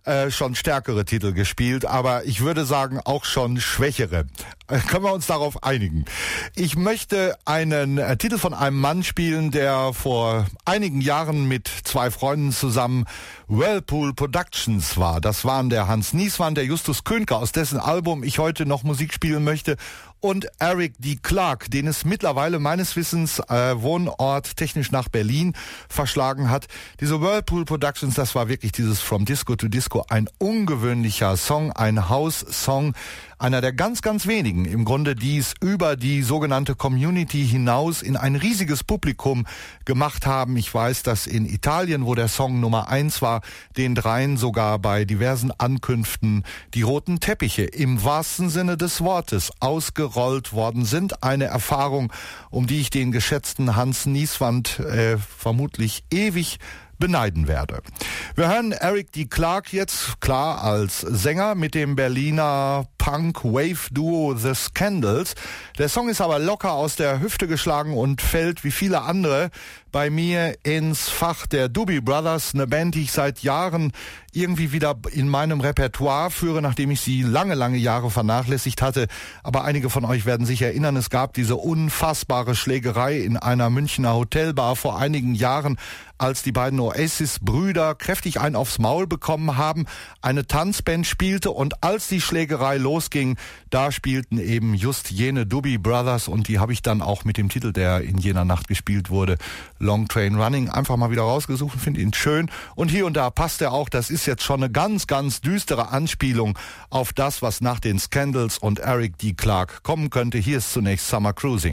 schon stärkere Titel gespielt, aber ich würde sagen auch schon schwächere. Können wir uns darauf einigen? Ich möchte einen Titel von einem Mann spielen, der vor einigen Jahren mit 2 Freunden zusammen Whirlpool Productions war. Das waren der Hans Nieswand, der Justus Könke, aus dessen Album ich heute noch Musik spielen möchte, und Eric D. Clark, den es mittlerweile meines Wissens Wohnort technisch nach Berlin verschlagen hat. Diese Whirlpool Productions, das war wirklich dieses From Disco to Disco, ein ungewöhnlicher Song, ein House-Song, einer der ganz, ganz wenigen im Grunde, die es über die sogenannte Community hinaus in ein riesiges Publikum gemacht haben. Ich weiß, dass in Italien, wo der Song Nummer 1 war, den dreien sogar bei diversen Ankünften die roten Teppiche im wahrsten Sinne des Wortes ausgerollt worden sind. Eine Erfahrung, um die ich den geschätzten Hans Nieswand vermutlich ewig beneiden werde. Wir hören Eric D. Clark jetzt, klar als Sänger, mit dem Berliner Punk-Wave-Duo The Scandals. Der Song ist aber locker aus der Hüfte geschlagen und fällt wie viele andere bei mir ins Fach der Doobie Brothers, eine Band, die ich seit Jahren irgendwie wieder in meinem Repertoire führe, nachdem ich sie lange, lange Jahre vernachlässigt hatte. Aber einige von euch werden sich erinnern, es gab diese unfassbare Schlägerei in einer Münchner Hotelbar vor einigen Jahren, als die beiden Oasis-Brüder kräftig einen aufs Maul bekommen haben, eine Tanzband spielte, und als die Schlägerei losging, da spielten eben just jene Doobie Brothers, und die habe ich dann auch mit dem Titel, der in jener Nacht gespielt wurde, Long Train Running, einfach mal wieder rausgesucht und finde ihn schön. Und hier und da passt er auch. Das ist jetzt schon eine ganz, ganz düstere Anspielung auf das, was nach den Scandals und Eric D. Clark kommen könnte. Hier ist zunächst Summer Cruising.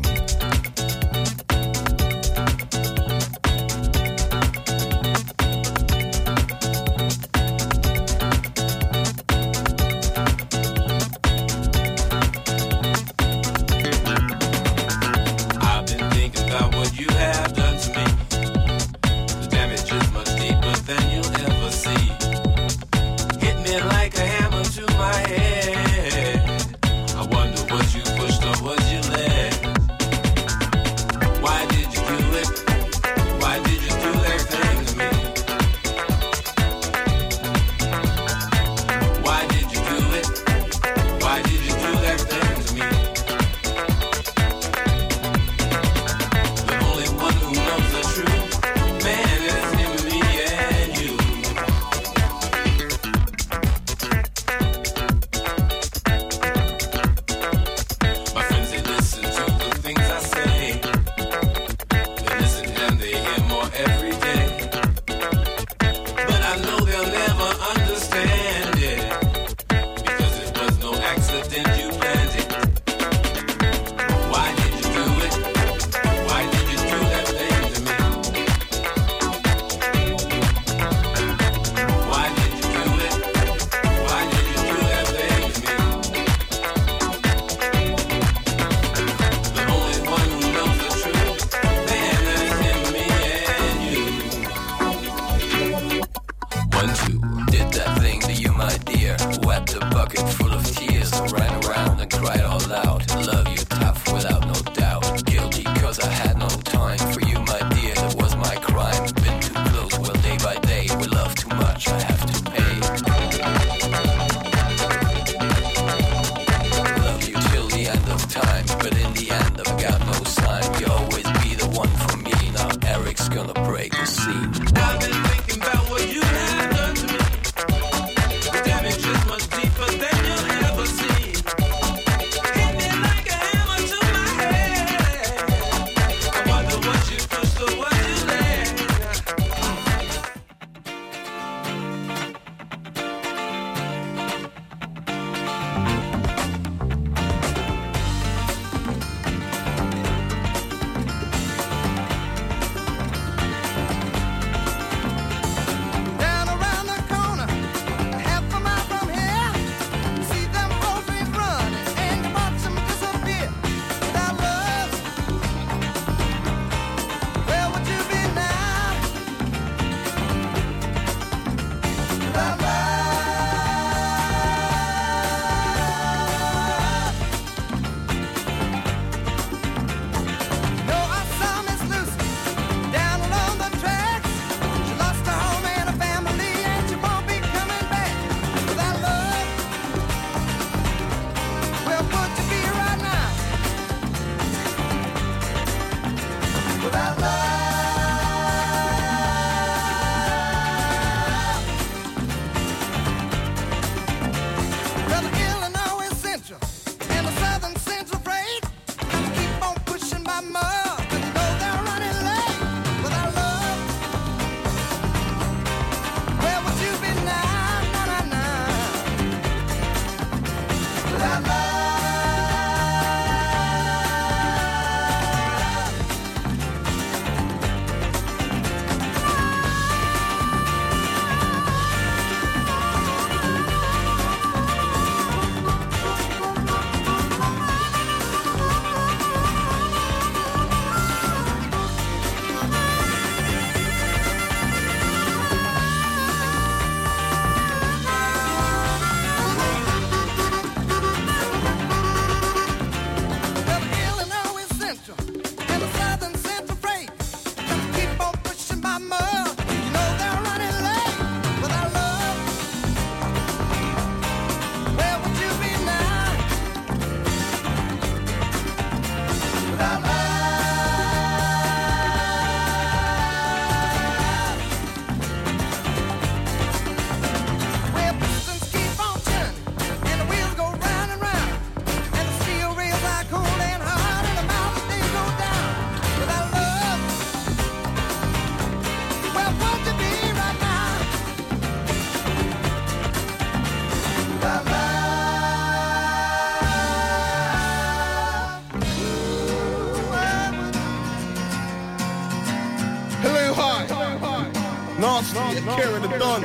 Nasty, Akira the Don.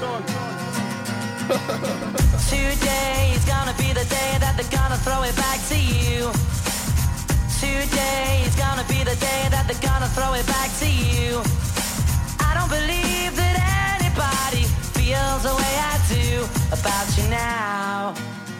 Today is gonna be the day that they're gonna throw it back to you. Today is gonna be the day that they're gonna throw it back to you. I don't believe that anybody feels the way I do about you now.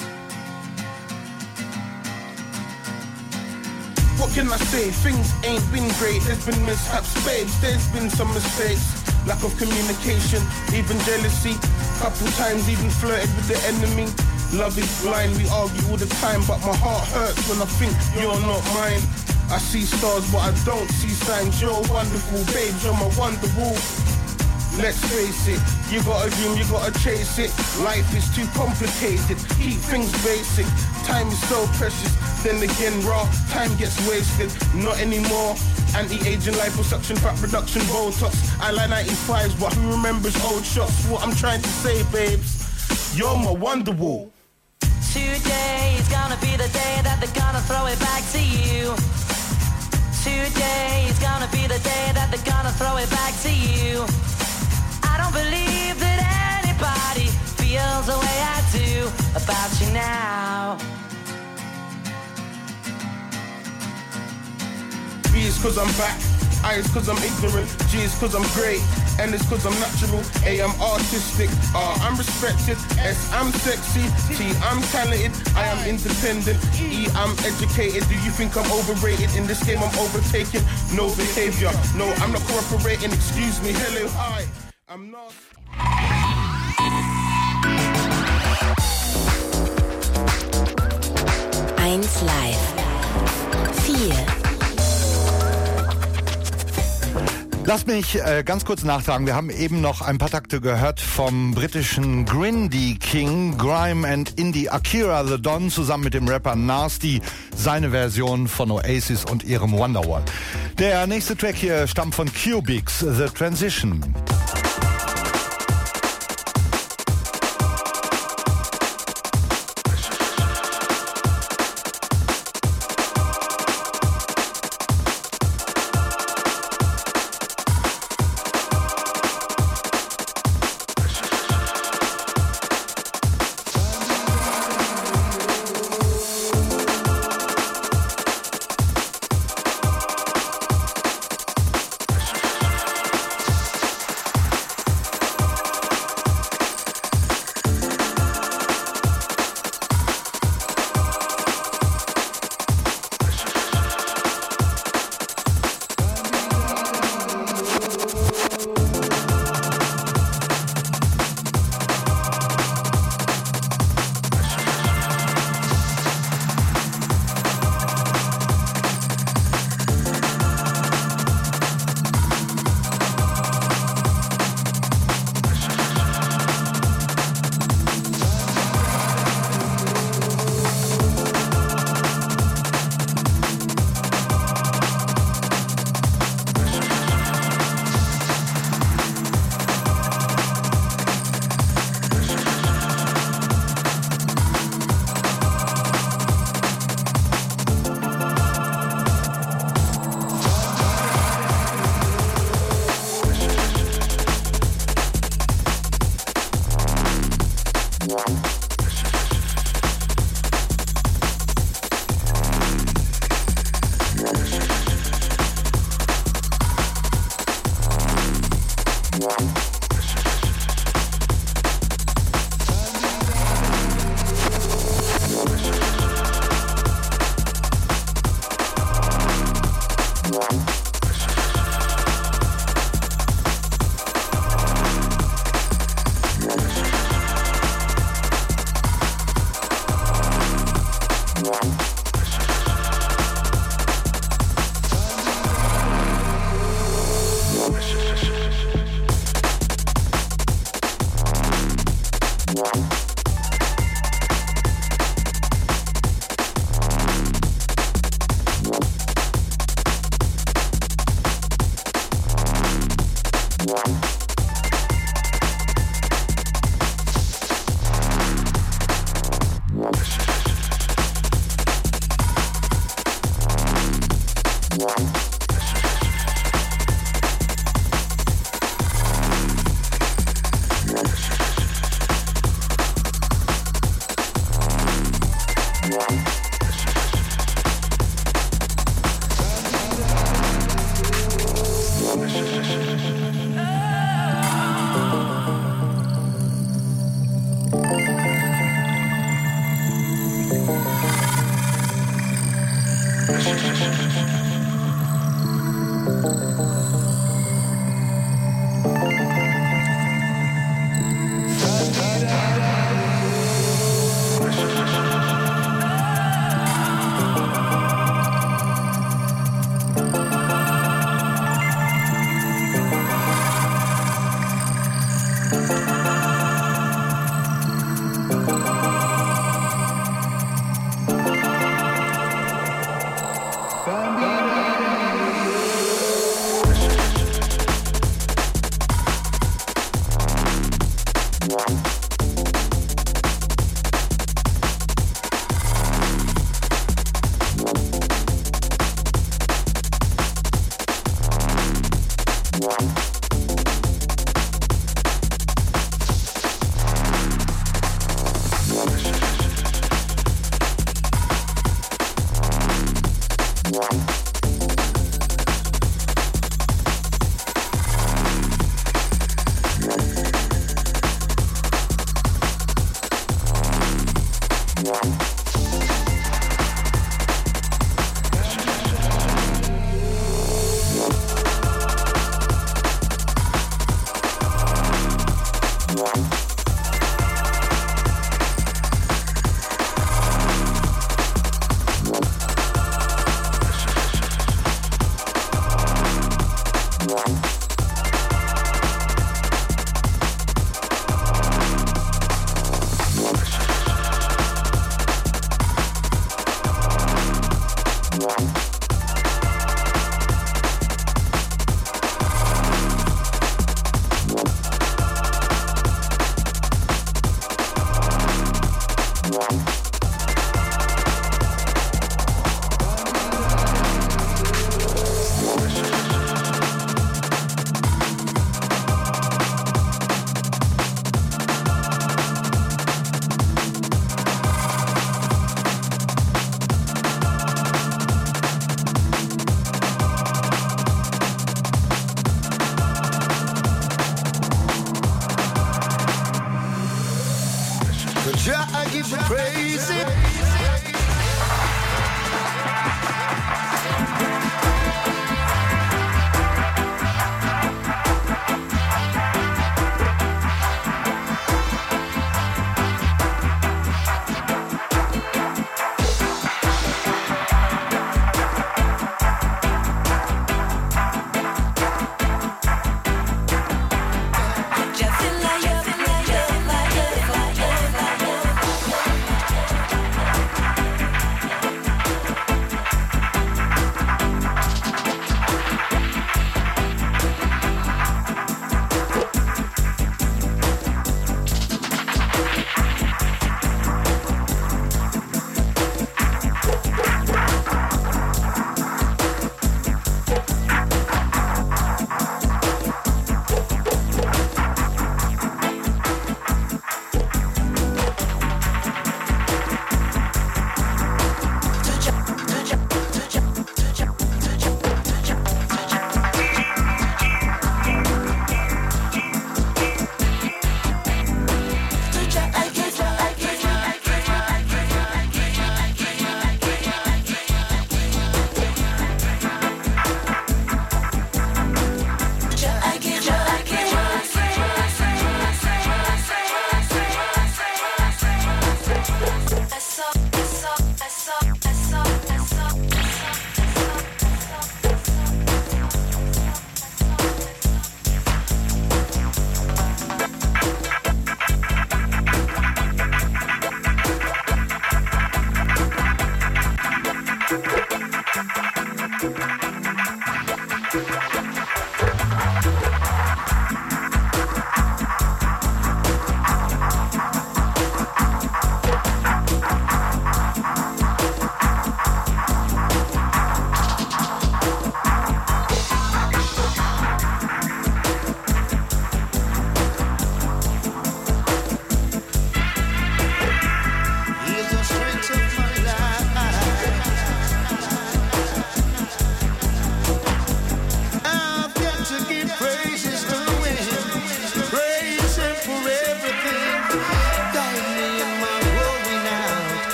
What can I say? Things ain't been great. There's been mishaps, babes. There's been some mistakes. Lack of communication, even jealousy. Couple times even flirted with the enemy. Love is blind, we argue all the time, but my heart hurts when I think you're not mine. I see stars, but I don't see signs. You're wonderful, babes, you're my wonder wall. Let's face it, you got a dream, you gotta chase it. Life is too complicated, keep things basic. Time is so precious, then again raw. Time gets wasted, not anymore. Anti-aging, liposuction, fat reduction, Botox. I like 95s, but who remembers old shots? What I'm trying to say, babes, you're my wonder wall. Today is gonna be the day that they're gonna throw it back to you. Today is gonna be the day that they're gonna throw it back to you. I don't believe that anybody feels the way I do about you now. B is cause I'm back, I is cause I'm ignorant, G is cause I'm great, N is cause I'm natural, A I'm artistic, R I'm respected, S I'm sexy, T I'm talented, I am independent, E I'm educated. Do you think I'm overrated? In this game I'm overtaken, no behavior, no I'm not cooperating, excuse me, hello, hi, I'm not. Eins Live 4. Lass mich ganz kurz nachtragen. Wir haben eben noch ein paar Takte gehört vom britischen Grindy King, Grime and Indie, Akira the Don zusammen mit dem Rapper Nasty, seine Version von Oasis und ihrem Wonderwall. Der nächste Track hier stammt von Cubics, The Transition.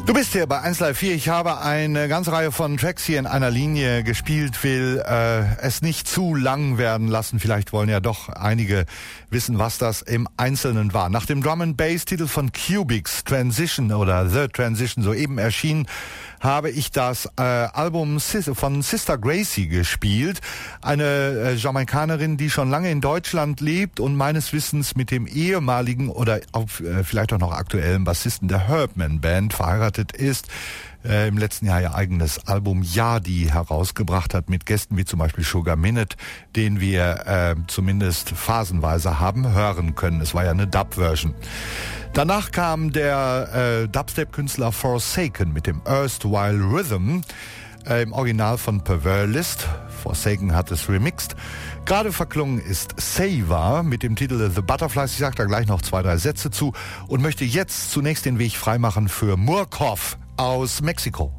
Du bist hier bei 1Live4. Ich habe eine ganze Reihe von Tracks hier in einer Linie gespielt, will es nicht zu lang werden lassen. Vielleicht wollen ja doch einige wissen, was das im Einzelnen war. Nach dem Drum-and-Bass-Titel von Cubics, Transition oder The Transition, soeben erschienen, habe ich das Album von Sister Gracie gespielt. Eine Jamaikanerin, die schon lange in Deutschland lebt und meines Wissens mit dem ehemaligen oder vielleicht auch noch aktuellen Bassisten der Herbman Band verheiratet ist. Im letzten Jahr ihr eigenes Album Yadi herausgebracht hat mit Gästen wie zum Beispiel Sugar Minute, den wir zumindest phasenweise haben hören können. Es war ja eine Dub-Version. Danach kam der Dubstep-Künstler Forsaken mit dem Erstwhile Rhythm, im Original von Perverlist. Forsaken hat es remixed. Gerade verklungen ist Saver mit dem Titel The Butterflies. Ich sage da gleich noch 2, 3 Sätze zu und möchte jetzt zunächst den Weg freimachen für Murkoff aus Mexiko.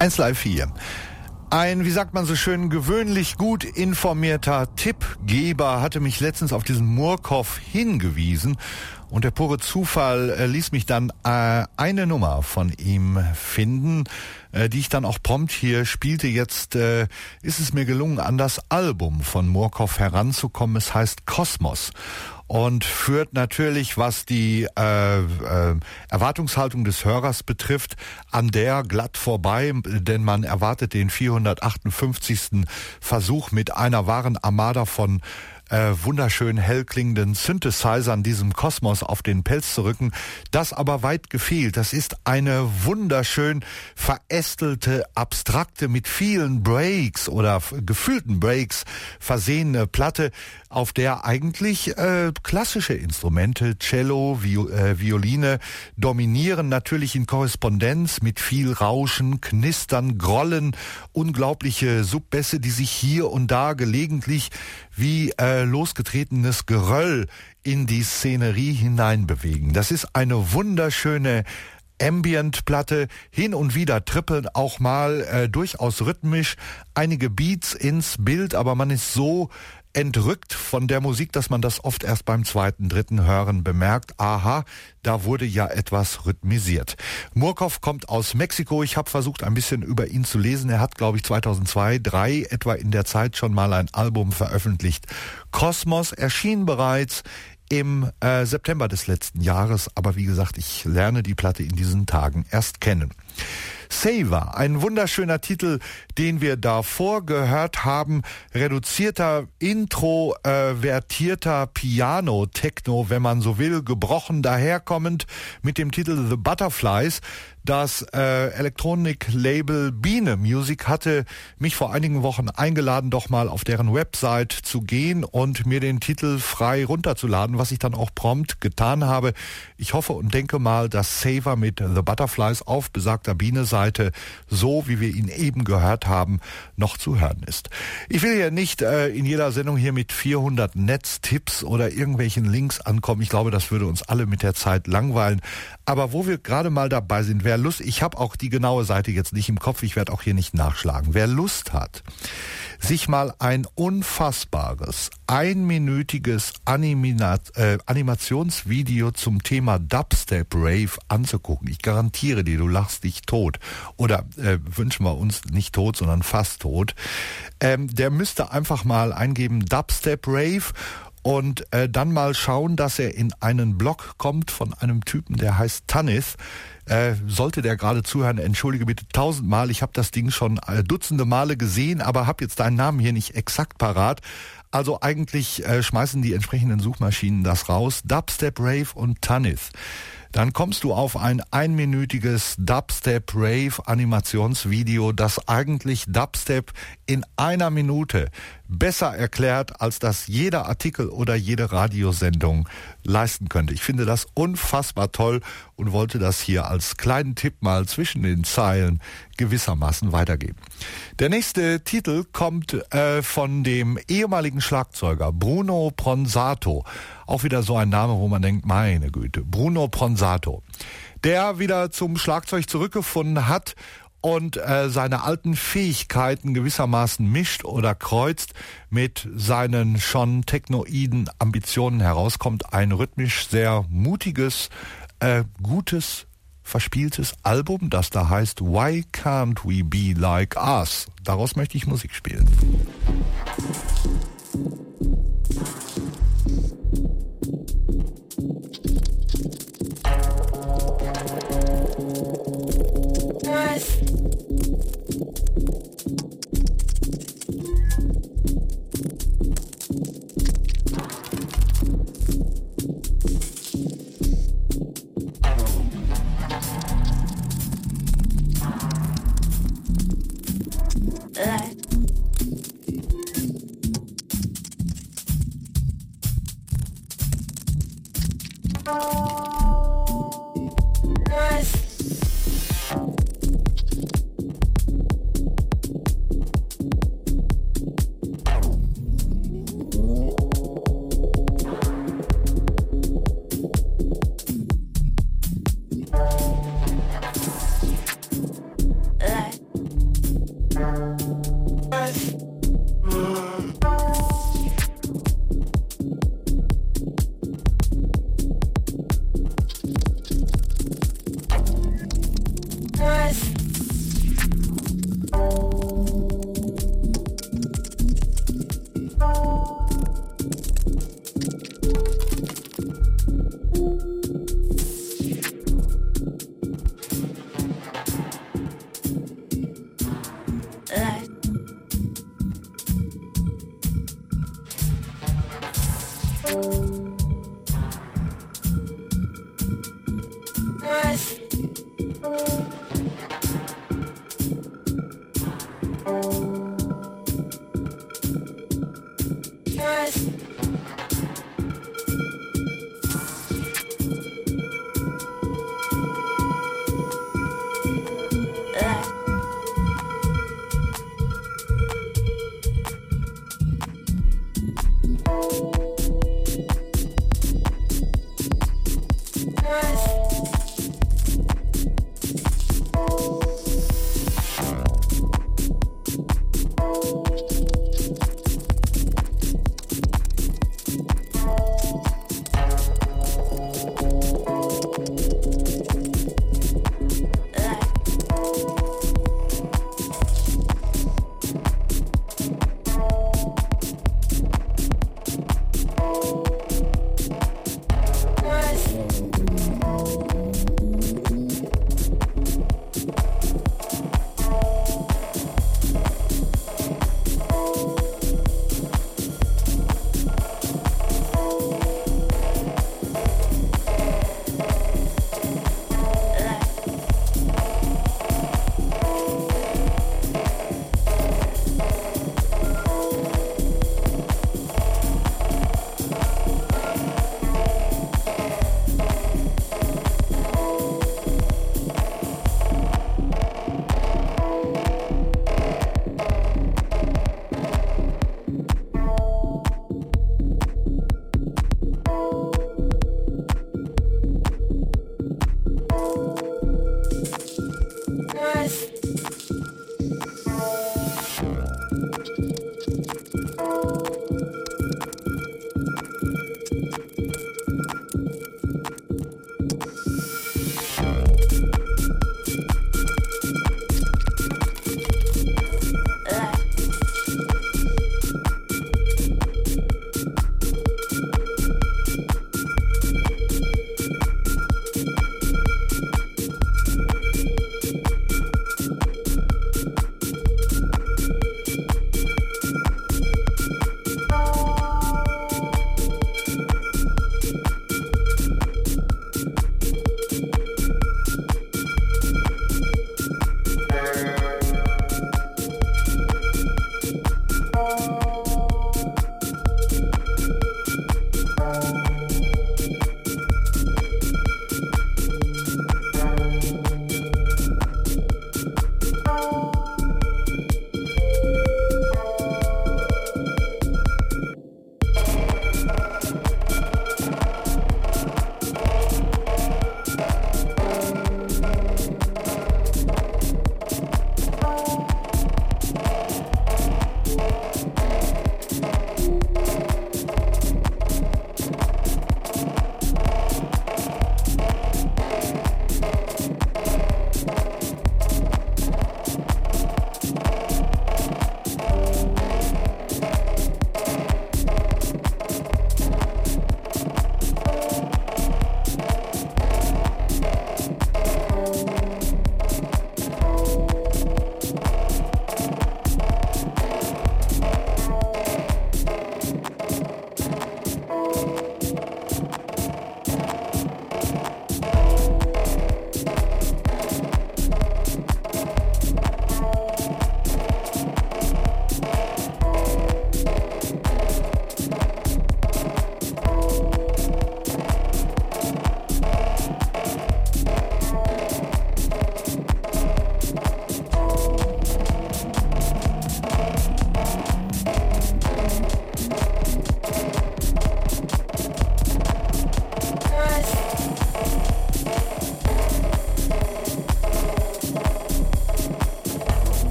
1 Live 4. Ein, wie sagt man so schön, gewöhnlich gut informierter Tippgeber hatte mich letztens auf diesen Murkoff hingewiesen und der pure Zufall ließ mich dann eine Nummer von ihm finden, die ich dann auch prompt hier spielte. Jetzt ist es mir gelungen, an das Album von Murkoff heranzukommen. Es heißt Kosmos. Und führt natürlich, was die Erwartungshaltung des Hörers betrifft, an der glatt vorbei, denn man erwartet den 458. Versuch mit einer wahren Armada von wunderschön hell klingenden Synthesizern diesem Kosmos auf den Pelz zu rücken. Das aber weit gefehlt. Das ist eine wunderschön verästelte, abstrakte, mit vielen Breaks oder gefüllten Breaks versehene Platte, auf der eigentlich klassische Instrumente, Cello, Violine, dominieren, natürlich in Korrespondenz mit viel Rauschen, Knistern, Grollen, unglaubliche Subbässe, die sich hier und da gelegentlich wie losgetretenes Geröll in die Szenerie hineinbewegen. Das ist eine wunderschöne Ambient-Platte, hin und wieder trippeln auch mal durchaus rhythmisch einige Beats ins Bild, aber man ist so entrückt von der Musik, dass man das oft erst beim zweiten, dritten Hören bemerkt. Aha, da wurde ja etwas rhythmisiert. Murkoff kommt aus Mexiko. Ich habe versucht, ein bisschen über ihn zu lesen. Er hat, glaube ich, 2002, 2003 etwa in der Zeit schon mal ein Album veröffentlicht. Kosmos erschien bereits im September des letzten Jahres. Aber wie gesagt, ich lerne die Platte in diesen Tagen erst kennen. Savor, ein wunderschöner Titel, den wir davor gehört haben. Reduzierter, introvertierter Piano-Techno, wenn man so will, gebrochen daherkommend mit dem Titel The Butterflies. Das Elektronik-Label Biene Music hatte mich vor einigen Wochen eingeladen, doch mal auf deren Website zu gehen und mir den Titel frei runterzuladen, was ich dann auch prompt getan habe. Ich hoffe und denke mal, dass Savor mit The Butterflies auf besagter Biene-Seite, so wie wir ihn eben gehört haben, noch zu hören ist. Ich will ja nicht in jeder Sendung hier mit 400 Netztipps oder irgendwelchen Links ankommen. Ich glaube, das würde uns alle mit der Zeit langweilen. Aber wo wir gerade mal dabei sind, wer Lust, ich habe auch die genaue Seite jetzt nicht im Kopf, ich werde auch hier nicht nachschlagen. Wer Lust hat, sich mal ein unfassbares, einminütiges Animationsvideo zum Thema Dubstep Rave anzugucken. Ich garantiere dir, du lachst dich tot. Oder wünschen wir uns nicht tot, sondern fast tot. Der müsste einfach mal eingeben Dubstep Rave und dann mal schauen, dass er in einen Blog kommt von einem Typen, der heißt Tanith. Sollte der gerade zuhören, entschuldige bitte 1000-mal, ich habe das Ding schon dutzende Male gesehen, aber habe jetzt deinen Namen hier nicht exakt parat. Also eigentlich schmeißen die entsprechenden Suchmaschinen das raus. Dubstep Rave und Tanith. Dann kommst du auf ein einminütiges Dubstep Rave Animationsvideo, das eigentlich Dubstep in einer Minute besser erklärt, als das jeder Artikel oder jede Radiosendung leisten könnte. Ich finde das unfassbar toll und wollte das hier als kleinen Tipp mal zwischen den Zeilen gewissermaßen weitergeben. Der nächste Titel kommt von dem ehemaligen Schlagzeuger Bruno Pronsato. Auch wieder so ein Name, wo man denkt, meine Güte, Bruno Pronsato, der wieder zum Schlagzeug zurückgefunden hat und seine alten Fähigkeiten gewissermaßen mischt oder kreuzt mit seinen schon technoiden Ambitionen. Herauskommt ein rhythmisch sehr mutiges, gutes, verspieltes Album, das da heißt Why Can't We Be Like Us? Daraus möchte ich Musik spielen.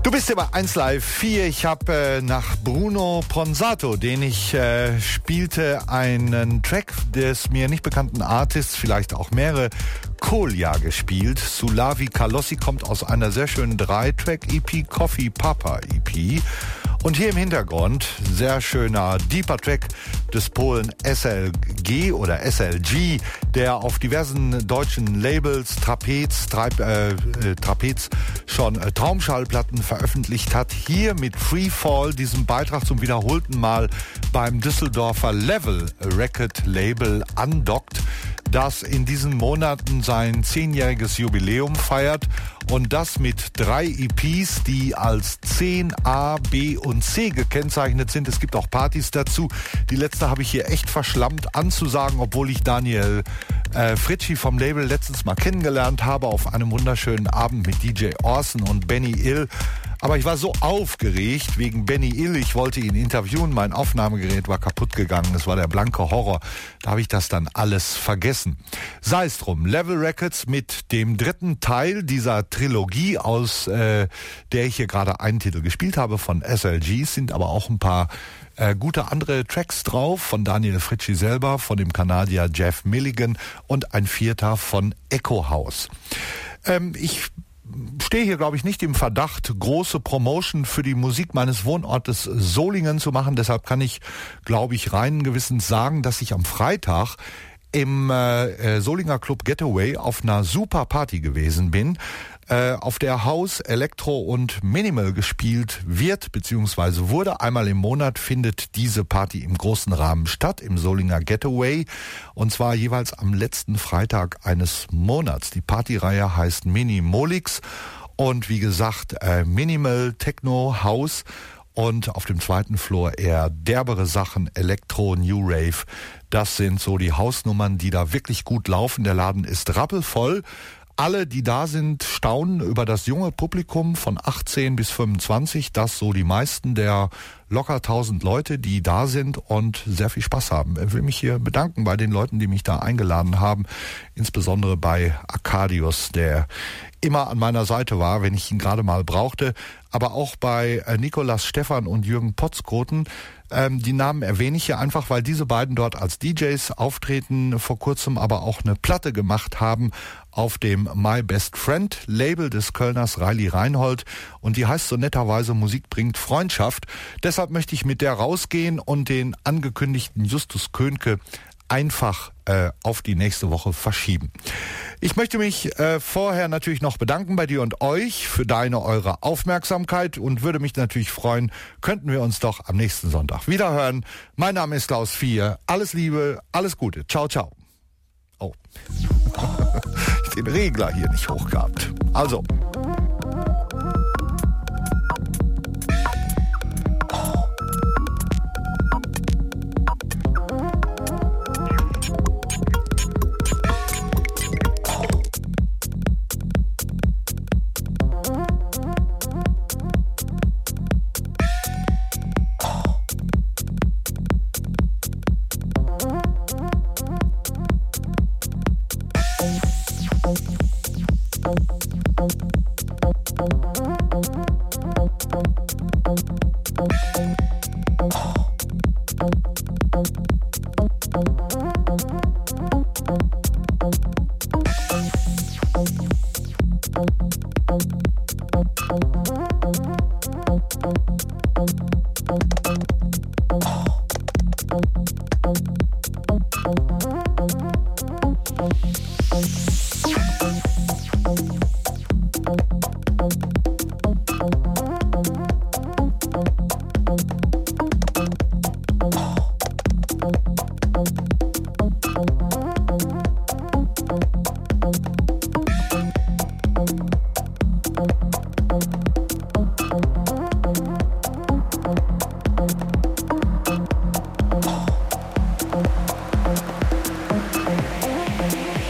Du bist ja bei 1 Live 4. Ich habe nach Bruno Ponsato, den ich spielte, einen Track des mir nicht bekannten Artists, vielleicht auch mehrere, Kolja gespielt. Sulavi Kalossi kommt aus einer sehr schönen 3-Track-EP, Coffee Papa EP. Und hier im Hintergrund, sehr schöner, deeper Track des Polen SLG oder SLG, der auf diversen deutschen Labels, Trapez schon Traumschallplatten veröffentlicht hat. Hier mit Freefall, diesem Beitrag zum wiederholten Mal beim Düsseldorfer Level Record Label andockt, das in diesen Monaten sein 10-jähriges Jubiläum feiert und das mit 3 EPs, die als 10, A, B und C gekennzeichnet sind. Es gibt auch Partys dazu. Die letzte habe ich hier echt verschlammt anzusagen, obwohl ich Daniel Fritschi vom Label letztens mal kennengelernt habe auf einem wunderschönen Abend mit DJ Orson und Benny Ill. Aber ich war so aufgeregt wegen Benny Ill. Ich wollte ihn interviewen. Mein Aufnahmegerät war kaputt gegangen. Das war der blanke Horror. Da habe ich das dann alles vergessen. Sei es drum. Level Records mit dem 3. Teil dieser Trilogie, aus der ich hier gerade einen Titel gespielt habe von SLG, sind aber auch ein paar gute andere Tracks drauf von Daniel Fritschi selber, von dem Kanadier Jeff Milligan und ein 4. von Echo House. Ich stehe hier, glaube ich, nicht im Verdacht, große Promotion für die Musik meines Wohnortes Solingen zu machen. Deshalb kann ich, glaube ich, reinen Gewissens sagen, dass ich am Freitag im Solinger Club Getaway auf einer super Party gewesen bin, auf der House, Elektro und Minimal gespielt wird bzw. wurde. Einmal im Monat findet diese Party im großen Rahmen statt, im Solinger Getaway, und zwar jeweils am letzten Freitag eines Monats. Die Partyreihe heißt Minimolix und wie gesagt Minimal, Techno, House und auf dem 2. Floor eher derbere Sachen, Elektro, New Rave. Das sind so die Hausnummern, die da wirklich gut laufen. Der Laden ist rappelvoll. Alle, die da sind, staunen über das junge Publikum von 18 bis 25. Das so die meisten der locker 1000 Leute, die da sind und sehr viel Spaß haben. Ich will mich hier bedanken bei den Leuten, die mich da eingeladen haben. Insbesondere bei Arcadius, der immer an meiner Seite war, wenn ich ihn gerade mal brauchte. Aber auch bei Nikolas Stephan und Jürgen Potzkoten. Die Namen erwähne ich hier einfach, weil diese beiden dort als DJs auftreten, vor kurzem aber auch eine Platte gemacht haben auf dem My Best Friend Label des Kölners Riley Reinhold. Und die heißt so netterweise Musik bringt Freundschaft. Deshalb möchte ich mit der rausgehen und den angekündigten Justus Könke einfach auf die nächste Woche verschieben. Ich möchte mich vorher natürlich noch bedanken bei dir und euch für eure Aufmerksamkeit und würde mich natürlich freuen, könnten wir uns doch am nächsten Sonntag wiederhören. Mein Name ist Klaus 4. Alles Liebe, alles Gute. Ciao, ciao. Oh, ich den Regler hier nicht hoch gehabt. Also.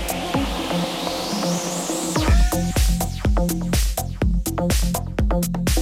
Thank you.